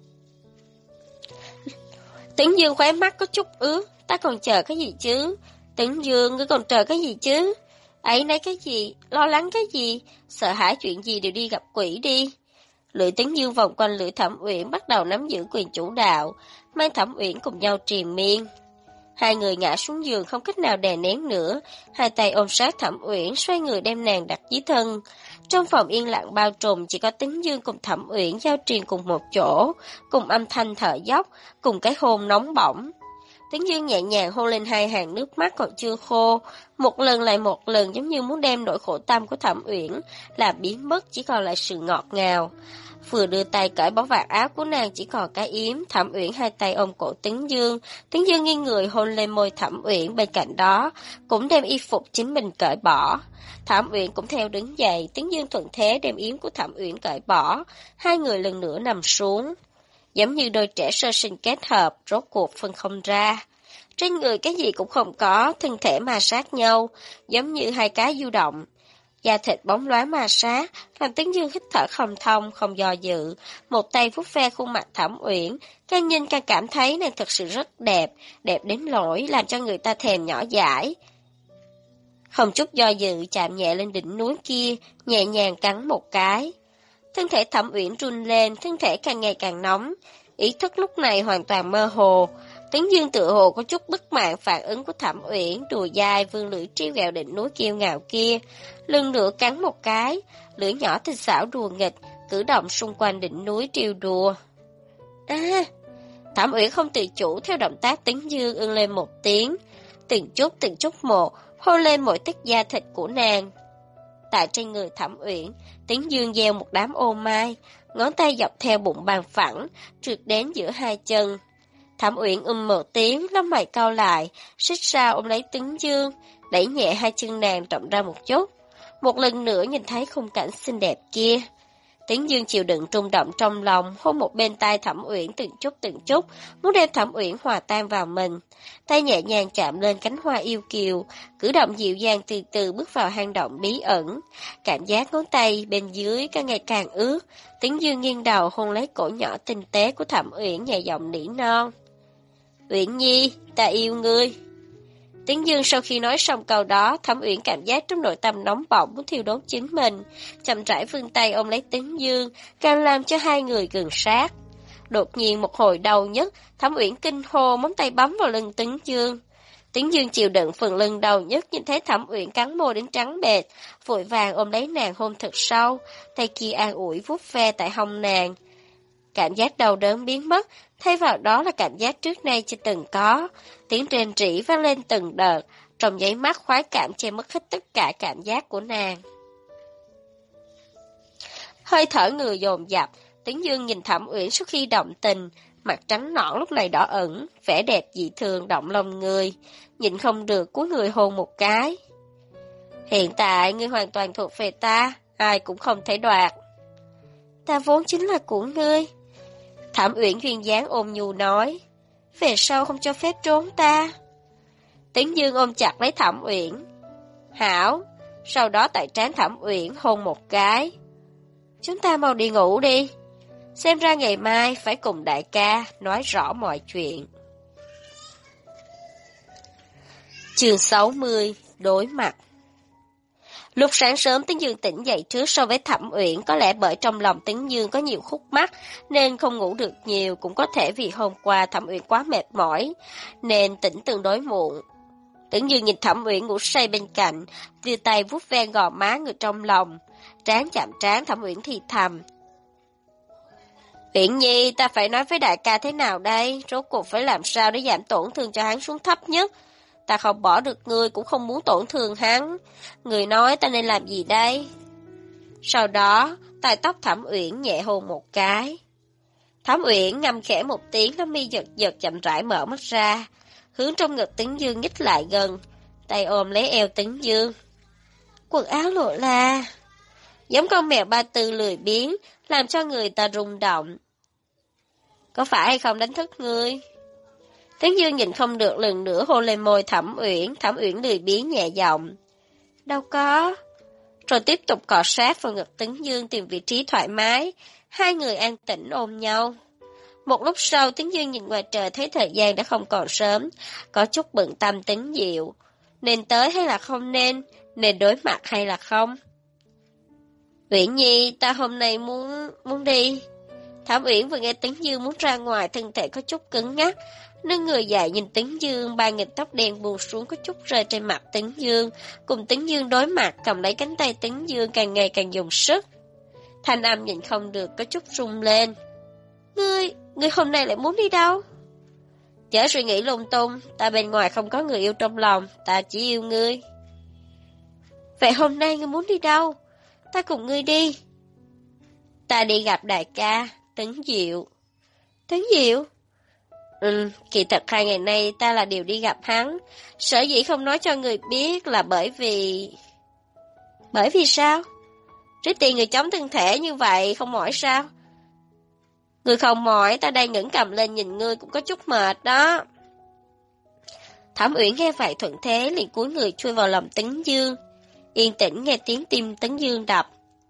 Tấn Dương khóe mắt có chút ướt, ta còn chờ cái gì chứ? Tấn Dương, ngươi còn chờ cái gì chứ? Ấy nấy cái gì? Lo lắng cái gì? Sợ hãi chuyện gì đều đi gặp quỷ đi. Lưỡi Tấn Dương vòng quanh lưỡi Thẩm Uyển bắt đầu nắm giữ quyền chủ đạo, mang Thẩm Uyển cùng nhau triền miên. Hai người ngã xuống giường không cách nào đè nén nữa, hai tay ôm sát Thẩm Uyển, xoay người đem nàng đặt dưới thân. Trong phòng yên lặng bao trùm chỉ có Tấn Dương cùng Thẩm Uyển giao triền cùng một chỗ, cùng âm thanh thở dốc, cùng cái hôn nóng bỏng. Tấn Dương nhẹ nhàng hôn lên hai hàng nước mắt còn chưa khô, một lần lại một lần giống như muốn đem nỗi khổ tâm của Thẩm Uyển làm biến mất, chỉ còn lại sự ngọt ngào. Vừa đưa tay cởi bỏ vạt áo của nàng chỉ còn cái yếm, Thẩm Uyển hai tay ôm cổ Tấn Dương nghiêng người hôn lên môi Thẩm Uyển, bên cạnh đó cũng đem y phục chính mình cởi bỏ. Thẩm Uyển cũng theo đứng dậy, Tấn Dương thuận thế đem yếm của Thẩm Uyển cởi bỏ, hai người lần nữa nằm xuống. Giống như đôi trẻ sơ sinh kết hợp, rốt cuộc phân không ra. Trên người cái gì cũng không có, thân thể ma sát nhau, giống như hai cái du động. Da thịt bóng loáng ma sát, làm Tấn Dương hít thở không thông, không do dự. Một tay vuốt ve khuôn mặt Thẩm Uyển, càng nhìn càng cảm thấy nàng thật sự rất đẹp, đẹp đến nỗi làm cho người ta thèm nhỏ dãi. Không chút do dự chạm nhẹ lên đỉnh núi kia, nhẹ nhàng cắn một cái. Thân thể Thẩm Uyển run lên, thân thể càng ngày càng nóng, ý thức lúc này hoàn toàn mơ hồ. Tấn Dương tự hồ có chút bất mãn phản ứng của Thẩm Uyển, đùa dai vươn lưỡi trêu ghẹo đỉnh núi kiêu ngạo kia, lần nữa cắn một cái, lưỡi nhỏ tinh xảo đùa nghịch, cử động xung quanh đỉnh núi trêu đùa. Thẩm Uyển không tự chủ theo động tác Tấn Dương ưng lên một tiếng, từng chút một, hôn lên mỗi tấc da thịt của nàng. Tại trên người Thẩm Uyển, Tấn Dương gieo một đám ô mai, ngón tay dọc theo bụng bằng phẳng, trượt đến giữa hai chân. Thẩm Uyển một tiếng, lông mày cau lại, xích sao ôm lấy Tấn Dương, đẩy nhẹ hai chân nàng rộng ra một chút. Một lần nữa nhìn thấy khung cảnh xinh đẹp kia. Tấn Dương chịu đựng rung động trong lòng, hôn một bên tai Thẩm Uyển từng chút, muốn đem Thẩm Uyển hòa tan vào mình. Tay nhẹ nhàng chạm lên cánh hoa yêu kiều, cử động dịu dàng từ từ bước vào hang động bí ẩn. Cảm giác ngón tay bên dưới càng ngày càng ướt. Tấn Dương nghiêng đầu hôn lấy cổ nhỏ tinh tế của Thẩm Uyển, nhẹ giọng nỉ non. Uyển Nhi, ta yêu ngươi. Tấn Dương sau khi nói xong câu đó, Thẩm Uyển cảm giác trong nội tâm nóng bỏng muốn thiêu đốt chính mình, chậm rãi vươn tay ôm lấy Tấn Dương, càng làm cho hai người gần sát. Đột nhiên một hồi đau nhức, Thẩm Uyển kinh hô, móng tay bấm vào lưng Tấn Dương. Tấn Dương chịu đựng phần lưng đau nhức, nhìn thấy Thẩm Uyển cắn môi đến trắng bệch, vội vàng ôm lấy nàng hôn thật sâu, tay kia an ủi vuốt ve tại hông nàng. Cảm giác đau đớn biến mất, thay vào đó là cảm giác trước nay chưa từng có. Tiếng rên rỉ vang lên từng đợt, trong nháy mắt khoái cảm che mất hết tất cả cảm giác của nàng. Hơi thở người dồn dập, Tấn Dương nhìn Thẩm Uyển sau khi động tình, mặt trắng nõn lúc này đỏ ửng, vẻ đẹp dị thường động lòng người, nhịn không được cúi người hôn một cái. Hiện tại ngươi hoàn toàn thuộc về ta, ai cũng không thể đoạt. Ta vốn chính là của ngươi. Thẩm Uyển duyên dáng ôn nhu nói. về sau không cho phép trốn ta. Tấn Dương ôm chặt lấy Thẩm Uyển. Hảo, sau đó tại trán Thẩm Uyển hôn một cái. Chúng ta mau đi ngủ đi. Xem ra ngày mai phải cùng đại ca nói rõ mọi chuyện. Chương 60, đối mặt. Lúc sáng sớm Tấn Dương tỉnh dậy trước so với Thẩm Uyển, có lẽ bởi trong lòng Tấn Dương có nhiều khúc mắc nên không ngủ được nhiều, cũng có thể vì hôm qua Thẩm Uyển quá mệt mỏi nên tỉnh tương đối muộn. Tấn Dương nhìn Thẩm Uyển ngủ say bên cạnh, đưa tay vuốt ve gò má người trong lòng, trán chạm trán. Thẩm Uyển thì thầm: Uyển Nhi, ta phải nói với đại ca thế nào đây? Rốt cuộc phải làm sao để giảm tổn thương cho hắn xuống thấp nhất? Ta không bỏ được ngươi, cũng không muốn tổn thương hắn. Người nói ta nên làm gì đây? Sau đó, tai tóc Thẩm Uyển nhẹ hôn một cái. Thẩm Uyển ngâm khẽ một tiếng, lông mi giật giật chậm rãi mở mắt ra, hướng trong ngực Tấn Dương nhích lại gần, tay ôm lấy eo Tấn Dương. Quần áo lộ la, giống con mèo Ba Tư lười biếng, làm cho người ta rung động. Có phải hay không đánh thức ngươi? Tấn Dương nhìn không được lần nữa hôn lên môi Thẩm Uyển. Thẩm Uyển lười biếng nhẹ giọng: Đâu có. Rồi tiếp tục cọ sát vào ngực Tấn Dương tìm vị trí thoải mái. Hai người an tĩnh ôm nhau. Một lúc sau Tấn Dương nhìn ngoài trời thấy thời gian đã không còn sớm, có chút bận tâm Tấn Diệu. Nên tới hay là không nên đối mặt hay là không? Uyển Nhi, ta hôm nay muốn đi. Thẩm Uyển vừa nghe Tấn Dương muốn ra ngoài, thân thể có chút cứng ngắc, nâng người dậy nhìn Tấn Dương, ba nghịch tóc đen buông xuống có chút rơi trên mặt Tấn Dương, cùng Tấn Dương đối mặt, cầm lấy cánh tay Tấn Dương càng ngày càng dùng sức. Thanh âm nhìn không được có chút rung lên. Ngươi hôm nay lại muốn đi đâu? Chớ suy nghĩ lung tung, ta bên ngoài không có người yêu trong lòng, ta chỉ yêu ngươi. Vậy hôm nay ngươi muốn đi đâu? Ta cùng ngươi đi. Ta đi gặp đại ca, Tấn Diệu. Tấn Diệu? Kỳ thật 2 ngày nay ta là đều đi gặp hắn. Sở dĩ không nói cho người biết là bởi vì... Bởi vì sao? Trước tiên người chống thân thể như vậy không mỏi sao? Người không mỏi, ta đây ngẩng cầm lên nhìn ngươi cũng có chút mệt đó. Thẩm Uyển nghe vậy thuận thế liền cúi người chui vào lòng Tấn Dương. Yên tĩnh nghe tiếng tim Tấn Dương đập.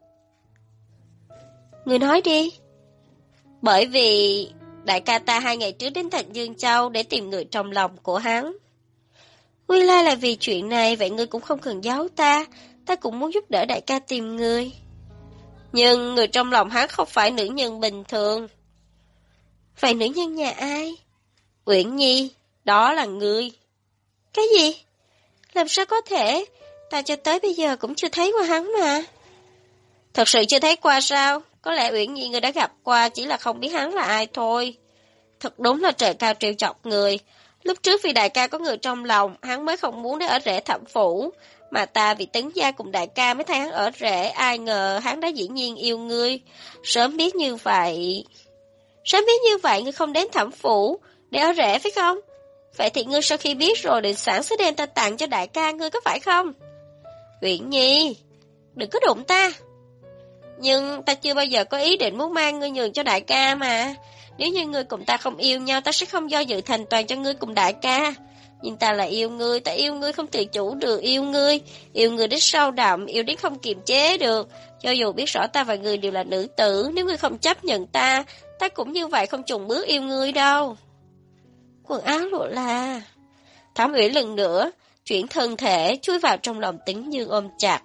Ngươi nói đi. Bởi vì đại ca ta 2 ngày trước đến thành Dương Châu để tìm người trong lòng của hắn. Nguyên lai là vì chuyện này, vậy ngươi cũng không cần giấu ta cũng muốn giúp đỡ đại ca tìm người. Nhưng người trong lòng hắn không phải nữ nhân bình thường. Vậy nữ nhân nhà ai? Uyển Nhi, đó là ngươi. Cái gì? Làm sao có thể? Ta cho tới bây giờ cũng chưa thấy qua hắn mà. Thật sự chưa thấy qua sao? Có lẽ Uyển Nhi người đã gặp qua, chỉ là không biết hắn là ai thôi. Thật đúng là trời cao trêu chọc người. Lúc trước vì đại ca có người trong lòng, hắn mới không muốn để ở rể Thẩm phủ. Mà ta vì Tấn gia cùng đại ca mới thay hắn ở rể, ai ngờ hắn đã dĩ nhiên yêu ngươi. Sớm biết như vậy, ngươi không đến Thẩm phủ để ở rể phải không? Vậy thì ngươi sau khi biết rồi định sẵn sẽ đem ta tặng cho đại ca ngươi có phải không? Uyển Nhi, đừng có đụng ta. Nhưng ta chưa bao giờ có ý định muốn mang ngươi nhường cho đại ca mà. Nếu như ngươi cùng ta không yêu nhau, ta sẽ không do dự thành toàn cho ngươi cùng đại ca. Nhưng ta là yêu ngươi, ta yêu ngươi không tự chủ được, yêu ngươi đến sâu đậm, yêu đến không kiềm chế được. Cho dù biết rõ ta và ngươi đều là nữ tử, nếu ngươi không chấp nhận ta cũng như vậy không chùng bước yêu ngươi đâu. Quần áo lộ la. Thẩm Uyển lần nữa chuyển thân thể chui vào trong lòng Tấn Dương ôm chặt.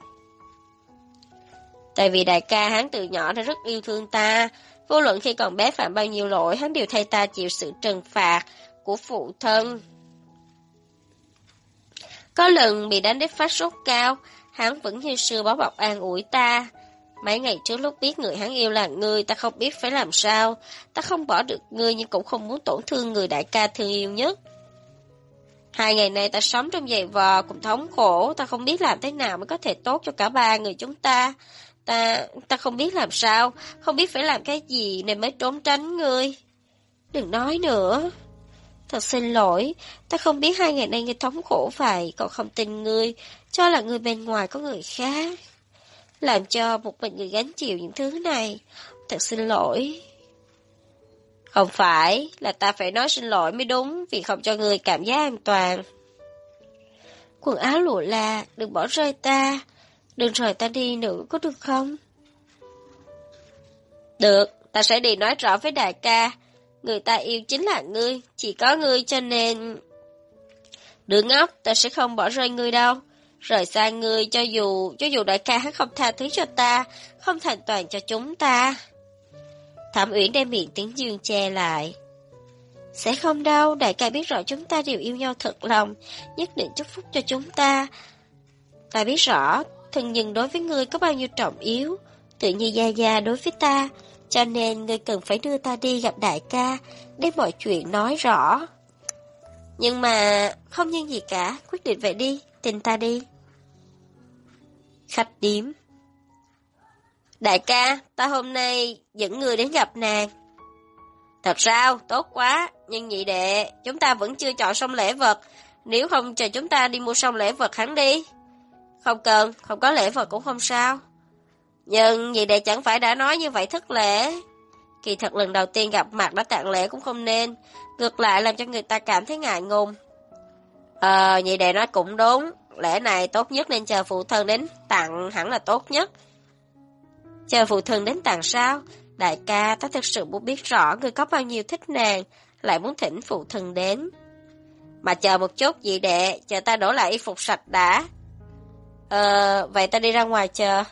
Tại vì đại ca hắn từ nhỏ đã rất yêu thương ta, vô luận khi còn bé phạm bao nhiêu lỗi, hắn đều thay ta chịu sự trừng phạt của phụ thân. Có lần bị đánh đến phát sốt cao, hắn vẫn như xưa bó bọc an ủi ta. Mấy ngày trước lúc biết người hắn yêu là ngươi, ta không biết phải làm sao. Ta không bỏ được ngươi nhưng cũng không muốn tổn thương người đại ca thương yêu nhất. 2 ngày nay ta sống trong giày vò cùng thống khổ, ta không biết làm thế nào mới có thể tốt cho cả 3 người chúng ta. Ta không biết làm sao, không biết phải làm cái gì nên mới trốn tránh ngươi. Đừng nói nữa. Thật xin lỗi, ta không biết 2 ngày nay ngươi thống khổ vậy, còn không tin ngươi, cho là ngươi bên ngoài có người khác. Làm cho một mình người gánh chịu những thứ này. Thật xin lỗi. Không phải là ta phải nói xin lỗi mới đúng, vì không cho ngươi cảm giác an toàn. Quần áo lụa là, đừng bỏ rơi ta, đừng rời ta đi nữa, có được không? Được, ta sẽ đi nói rõ với đại ca, người ta yêu chính là ngươi, chỉ có ngươi cho nên... Đứa ngốc, ta sẽ không bỏ rơi ngươi đâu. Rời xa ngươi cho dù đại ca hắn không tha thứ cho ta, không thành toàn cho chúng ta. Thẩm Uyển đem miệng Tiếng Dương che lại. Sẽ không đâu, đại ca biết rõ chúng ta đều yêu nhau thật lòng, nhất định chúc phúc cho chúng ta. Ta biết rõ, thân nhân đối với ngươi có bao nhiêu trọng yếu, tự như Gia Gia đối với ta, cho nên ngươi cần phải đưa ta đi gặp đại ca, để mọi chuyện nói rõ. Nhưng mà không nhân gì cả, quyết định vậy đi, tin ta đi. Khách điếm. Đại ca, ta hôm nay dẫn người đến gặp nàng. Thật sao? Tốt quá, nhưng nhị đệ, chúng ta vẫn chưa chọn xong lễ vật, nếu không chờ chúng ta đi mua xong lễ vật hắn đi. Không cần, không có lễ vật cũng không sao. Nhưng nhị đệ chẳng phải đã nói như vậy thất lễ. Kỳ thật lần đầu tiên gặp mặt đã tặng lễ cũng không nên, ngược lại làm cho người ta cảm thấy ngại ngùng. Nhị đệ nói cũng đúng, lễ này tốt nhất nên chờ phụ thân đến tặng hẳn là tốt nhất. Chờ phụ thân đến tặng sao? Đại ca, ta thật sự muốn biết rõ người có bao nhiêu thích nàng, lại muốn thỉnh phụ thân đến. Mà chờ một chút nhị đệ, chờ ta đổ lại y phục sạch đã. Vậy ta đi ra ngoài chờ.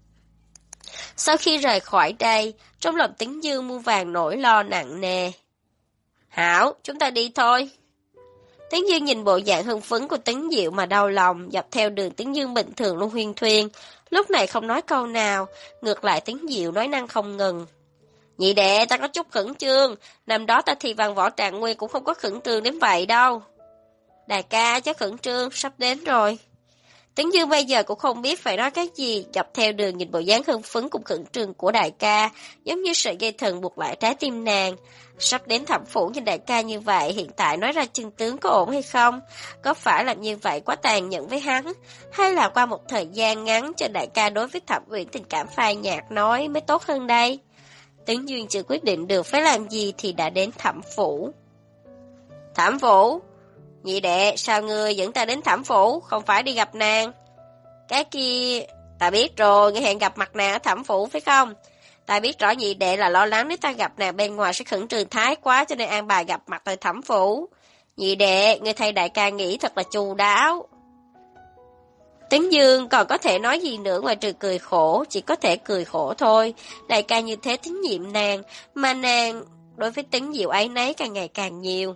Sau khi rời khỏi đây, trong lòng Tĩnh Dương muôn vàng nỗi lo nặng nề. Hảo, chúng ta đi thôi. Tĩnh Dương nhìn bộ dạng hưng phấn của Tĩnh Diệu mà đau lòng, dọc theo đường Tĩnh Dương bình thường luôn huyên thuyên, lúc này không nói câu nào, ngược lại Tĩnh Diệu nói năng không ngừng. Nhị đệ, ta có chút khẩn trương, năm đó ta thi văn võ trạng nguyên cũng không có khẩn trương đến vậy đâu. Đại ca, cháu khẩn trương, sắp đến rồi. Tĩnh Dương bây giờ cũng không biết phải nói cái gì, dọc theo đường nhìn bộ dáng hưng phấn cùng khẩn trương của đại ca, giống như sợi dây thần buộc lại trái tim nàng. Sắp đến Thẩm phủ nhìn đại ca như vậy, hiện tại nói ra chân tướng có ổn hay không? Có phải làm như vậy quá tàn nhẫn với hắn? Hay là qua một thời gian ngắn cho đại ca đối với Thẩm Uyển tình cảm phai nhạt nói mới tốt hơn đây? Tĩnh Dương chưa quyết định được phải làm gì thì đã đến Thẩm phủ. Thẩm phủ? Nhị đệ, sao ngươi dẫn ta đến Thẩm phủ, không phải đi gặp nàng? Cái kia, ta biết rồi, ngươi hẹn gặp mặt nàng ở Thẩm phủ phải không? Ta biết rõ nhị đệ là lo lắng nếu ta gặp nàng bên ngoài sẽ khẩn trương thái quá cho nên an bài gặp mặt tại Thẩm phủ. Nhị đệ, ngươi thay đại ca nghĩ thật là chu đáo. Tĩnh Dương còn có thể nói gì nữa ngoài trừ cười khổ, chỉ có thể cười khổ thôi. Đại ca như thế tín nhiệm nàng, mà nàng đối với Tĩnh Diệu ấy nấy càng ngày càng nhiều.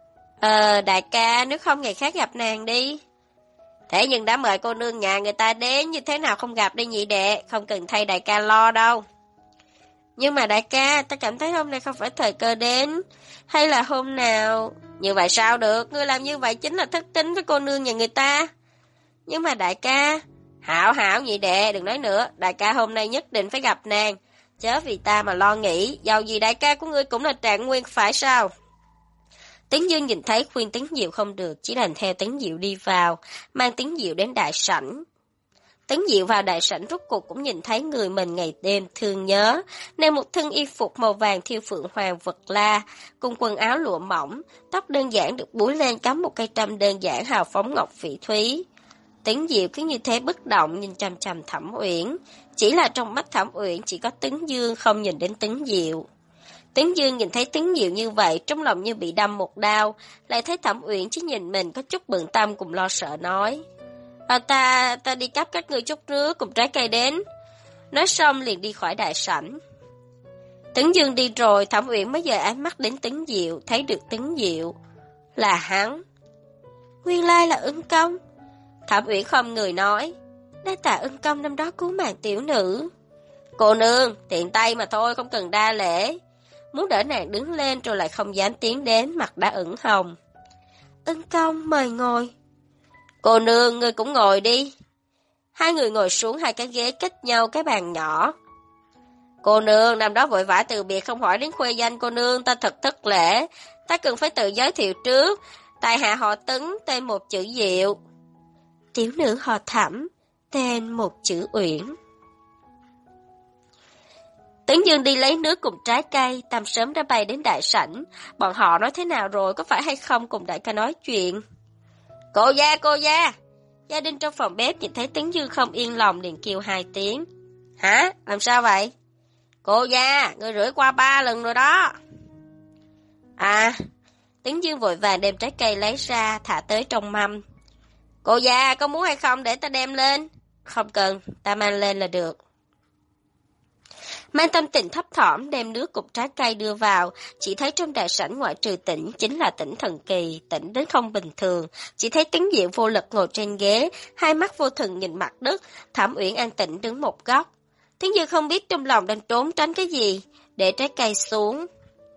Đại ca, nếu không ngày khác gặp nàng đi. Thế nhưng đã mời cô nương nhà người ta đến, như thế nào không gặp đi nhị đệ, không cần thay đại ca lo đâu. Nhưng mà đại ca, ta cảm thấy hôm nay không phải thời cơ đến, hay là hôm nào... Như vậy sao được, ngươi làm như vậy chính là thất tín với cô nương nhà người ta. Nhưng mà đại ca... Hảo nhị đệ, đừng nói nữa, đại ca hôm nay nhất định phải gặp nàng. Chớ vì ta mà lo nghĩ, dầu gì đại ca của ngươi cũng là trạng nguyên phải sao? Tĩnh Dương nhìn thấy khuyên Tĩnh Diệu không được, chỉ đành theo Tĩnh Diệu đi vào, mang Tĩnh Diệu đến đại sảnh. Tĩnh Diệu vào đại sảnh rốt cuộc cũng nhìn thấy người mình ngày đêm thương nhớ, nên một thân y phục màu vàng thiêu phượng hoàng vật la, cùng quần áo lụa mỏng, tóc đơn giản được búi lên cắm một cây trâm đơn giản hào phóng ngọc phỉ thúy. Tĩnh Diệu cứ như thế bất động nhìn chằm chằm Thẩm Uyển, chỉ là trong mắt Thẩm Uyển chỉ có Tĩnh Dương không nhìn đến Tĩnh Diệu. Tĩnh Dương nhìn thấy Tĩnh Diệu như vậy, trong lòng như bị đâm một đao, lại thấy Thẩm Uyển chỉ nhìn mình có chút bận tâm cùng lo sợ nói. Ta đi cắp các ngươi chút nước cùng trái cây đến. Nói xong liền đi khỏi đại sảnh. Tĩnh Dương đi rồi, Thẩm Uyển mới dời ánh mắt đến Tĩnh Diệu, thấy được Tĩnh Diệu. Là hắn. Nguyên lai là Ưng Công. Thẩm Uyển không người nói. Đa tạ Ưng Công năm đó cứu mạng tiểu nữ. Cô nương, tiện tay mà thôi, không cần đa lễ. Muốn đỡ nàng đứng lên rồi lại không dám tiến đến, mặt đã ửng hồng. Ưng Công mời ngồi. Cô nương, ngươi cũng ngồi đi. Hai người ngồi xuống hai cái ghế cách nhau cái bàn nhỏ. Cô nương, năm đó vội vã từ biệt không hỏi đến khuê danh cô nương, ta thật thất lễ. Ta cần phải tự giới thiệu trước. Tại hạ họ Tấn, tên một chữ Diệu. Tiểu nữ họ Thẩm, tên một chữ Uyển. Tấn Dương đi lấy nước cùng trái cây, Tam sớm đã bay đến đại sảnh. Bọn họ nói thế nào rồi, có phải hay không cùng đại ca nói chuyện? Cô gia! Gia đình trong phòng bếp nhìn thấy Tấn Dương không yên lòng liền kêu 2 tiếng. Hả? Làm sao vậy? Cô gia, người rửa qua 3 lần rồi đó. À, Tấn Dương vội vàng đem trái cây lấy ra, thả tới trong mâm. Cô gia, có muốn hay không để ta đem lên? Không cần, ta mang lên là được. Mang tâm tình thấp thỏm đem nước cùng trái cây đưa vào, chỉ thấy trong đại sảnh ngoại trừ Tỉnh chính là Tỉnh thần kỳ, Tỉnh đến không bình thường, chỉ thấy Tấn Diệu vô lực ngồi trên ghế, hai mắt vô thần nhìn mặt đất, Thẩm Uyển an tĩnh đứng một góc. Tấn Dương không biết trong lòng đang trốn tránh cái gì, để trái cây xuống.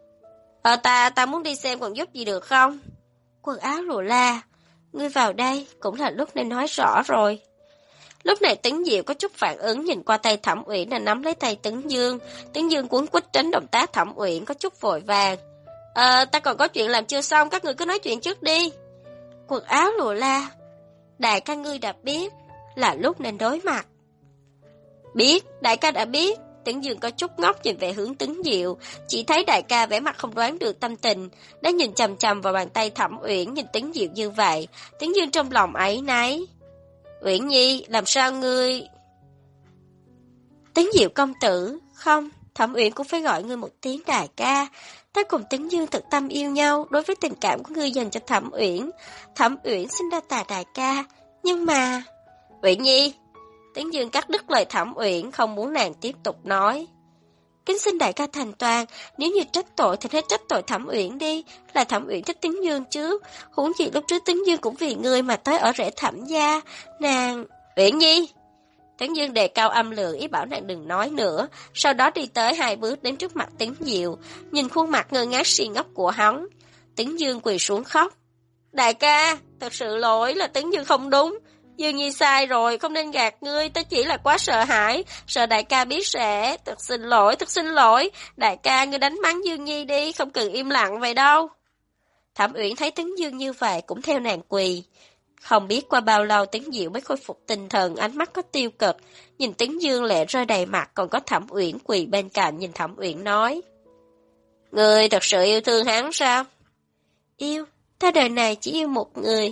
Ta muốn đi xem còn giúp gì được không? Quần áo lụa la, ngươi vào đây cũng là lúc nên nói rõ rồi. Lúc này Tấn Diệu có chút phản ứng nhìn qua tay Thẩm Uyển là nắm lấy tay Tấn Dương. Tấn Dương cuống quýt tránh động tác Thẩm Uyển có chút vội vàng. Ta còn có chuyện làm chưa xong, các người cứ nói chuyện trước đi. Quần áo lụa la, đại ca ngươi đã biết, là lúc nên đối mặt. Biết, đại ca đã biết. Tấn Dương có chút ngốc nhìn về hướng Tấn Diệu, chỉ thấy đại ca vẻ mặt không đoán được tâm tình, đã nhìn chằm chằm vào bàn tay Thẩm Uyển nhìn Tấn Diệu như vậy. Tấn Dương trong lòng áy náy. Uyển Nhi, làm sao ngươi? Tấn Diệu công tử, không, Thẩm Uyển cũng phải gọi ngươi một tiếng đại ca. Ta cùng Tấn Dương thực tâm yêu nhau, đối với tình cảm của ngươi dành cho Thẩm Uyển xin đa tạ đại ca, nhưng mà... Uyển Nhi, Tấn Dương cắt đứt lời Thẩm Uyển, không muốn nàng tiếp tục nói. Kính xin đại ca thành toàn, nếu như trách tội thì hãy trách tội Thẩm Uyển đi, là Thẩm Uyển thích Tấn Dương chứ, huống gì lúc trước Tấn Dương cũng vì ngươi mà tới ở rễ Thẩm gia, nàng... Uyển Nhi! Tấn Dương đề cao âm lượng ý bảo nàng đừng nói nữa, sau đó đi tới 2 bước đến trước mặt Tấn Diệu, nhìn khuôn mặt ngơ ngác si ngốc của hắn. Tấn Dương quỳ xuống khóc. Đại ca, thật sự lỗi là Tấn Dương không đúng. Dương Nhi sai rồi, không nên gạt ngươi, ta chỉ là quá sợ hãi, sợ đại ca biết sẽ, thật xin lỗi, đại ca ngươi đánh mắng Dương Nhi đi, không cần im lặng vậy đâu. Thẩm Uyển thấy Tấn Dương như vậy cũng theo nàng quỳ. Không biết qua bao lâu Tấn Diệu mới khôi phục tinh thần, ánh mắt có tiêu cực, nhìn Tấn Dương lệ rơi đầy mặt, còn có Thẩm Uyển quỳ bên cạnh nhìn Thẩm Uyển nói. Ngươi thật sự yêu thương hắn sao? Yêu, ta đời này chỉ yêu một người.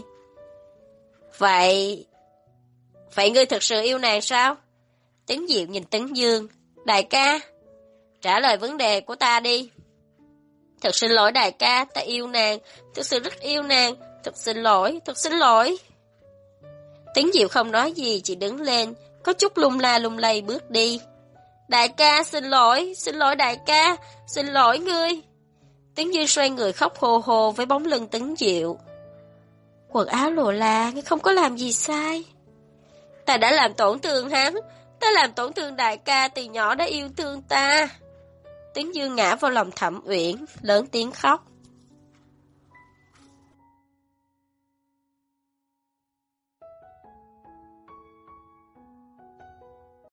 Vậy ngươi thật sự yêu nàng sao? Tấn Diệu nhìn Tấn Dương. Đại ca, trả lời vấn đề của ta đi. Thật xin lỗi đại ca, ta yêu nàng, thật sự rất yêu nàng, thật xin lỗi. Tấn Diệu không nói gì, chỉ đứng lên, có chút lung la lung lay bước đi. Đại ca, xin lỗi đại ca, xin lỗi ngươi. Tấn Dương xoay người khóc hô hô với bóng lưng Tấn Diệu. Quần áo lụa la, ngươi không có làm gì sai. Ta đã làm tổn thương hắn, ta làm tổn thương đại ca từ nhỏ đã yêu thương ta. Tấn Dương ngã vào lòng Thẩm Uyển, lớn tiếng khóc.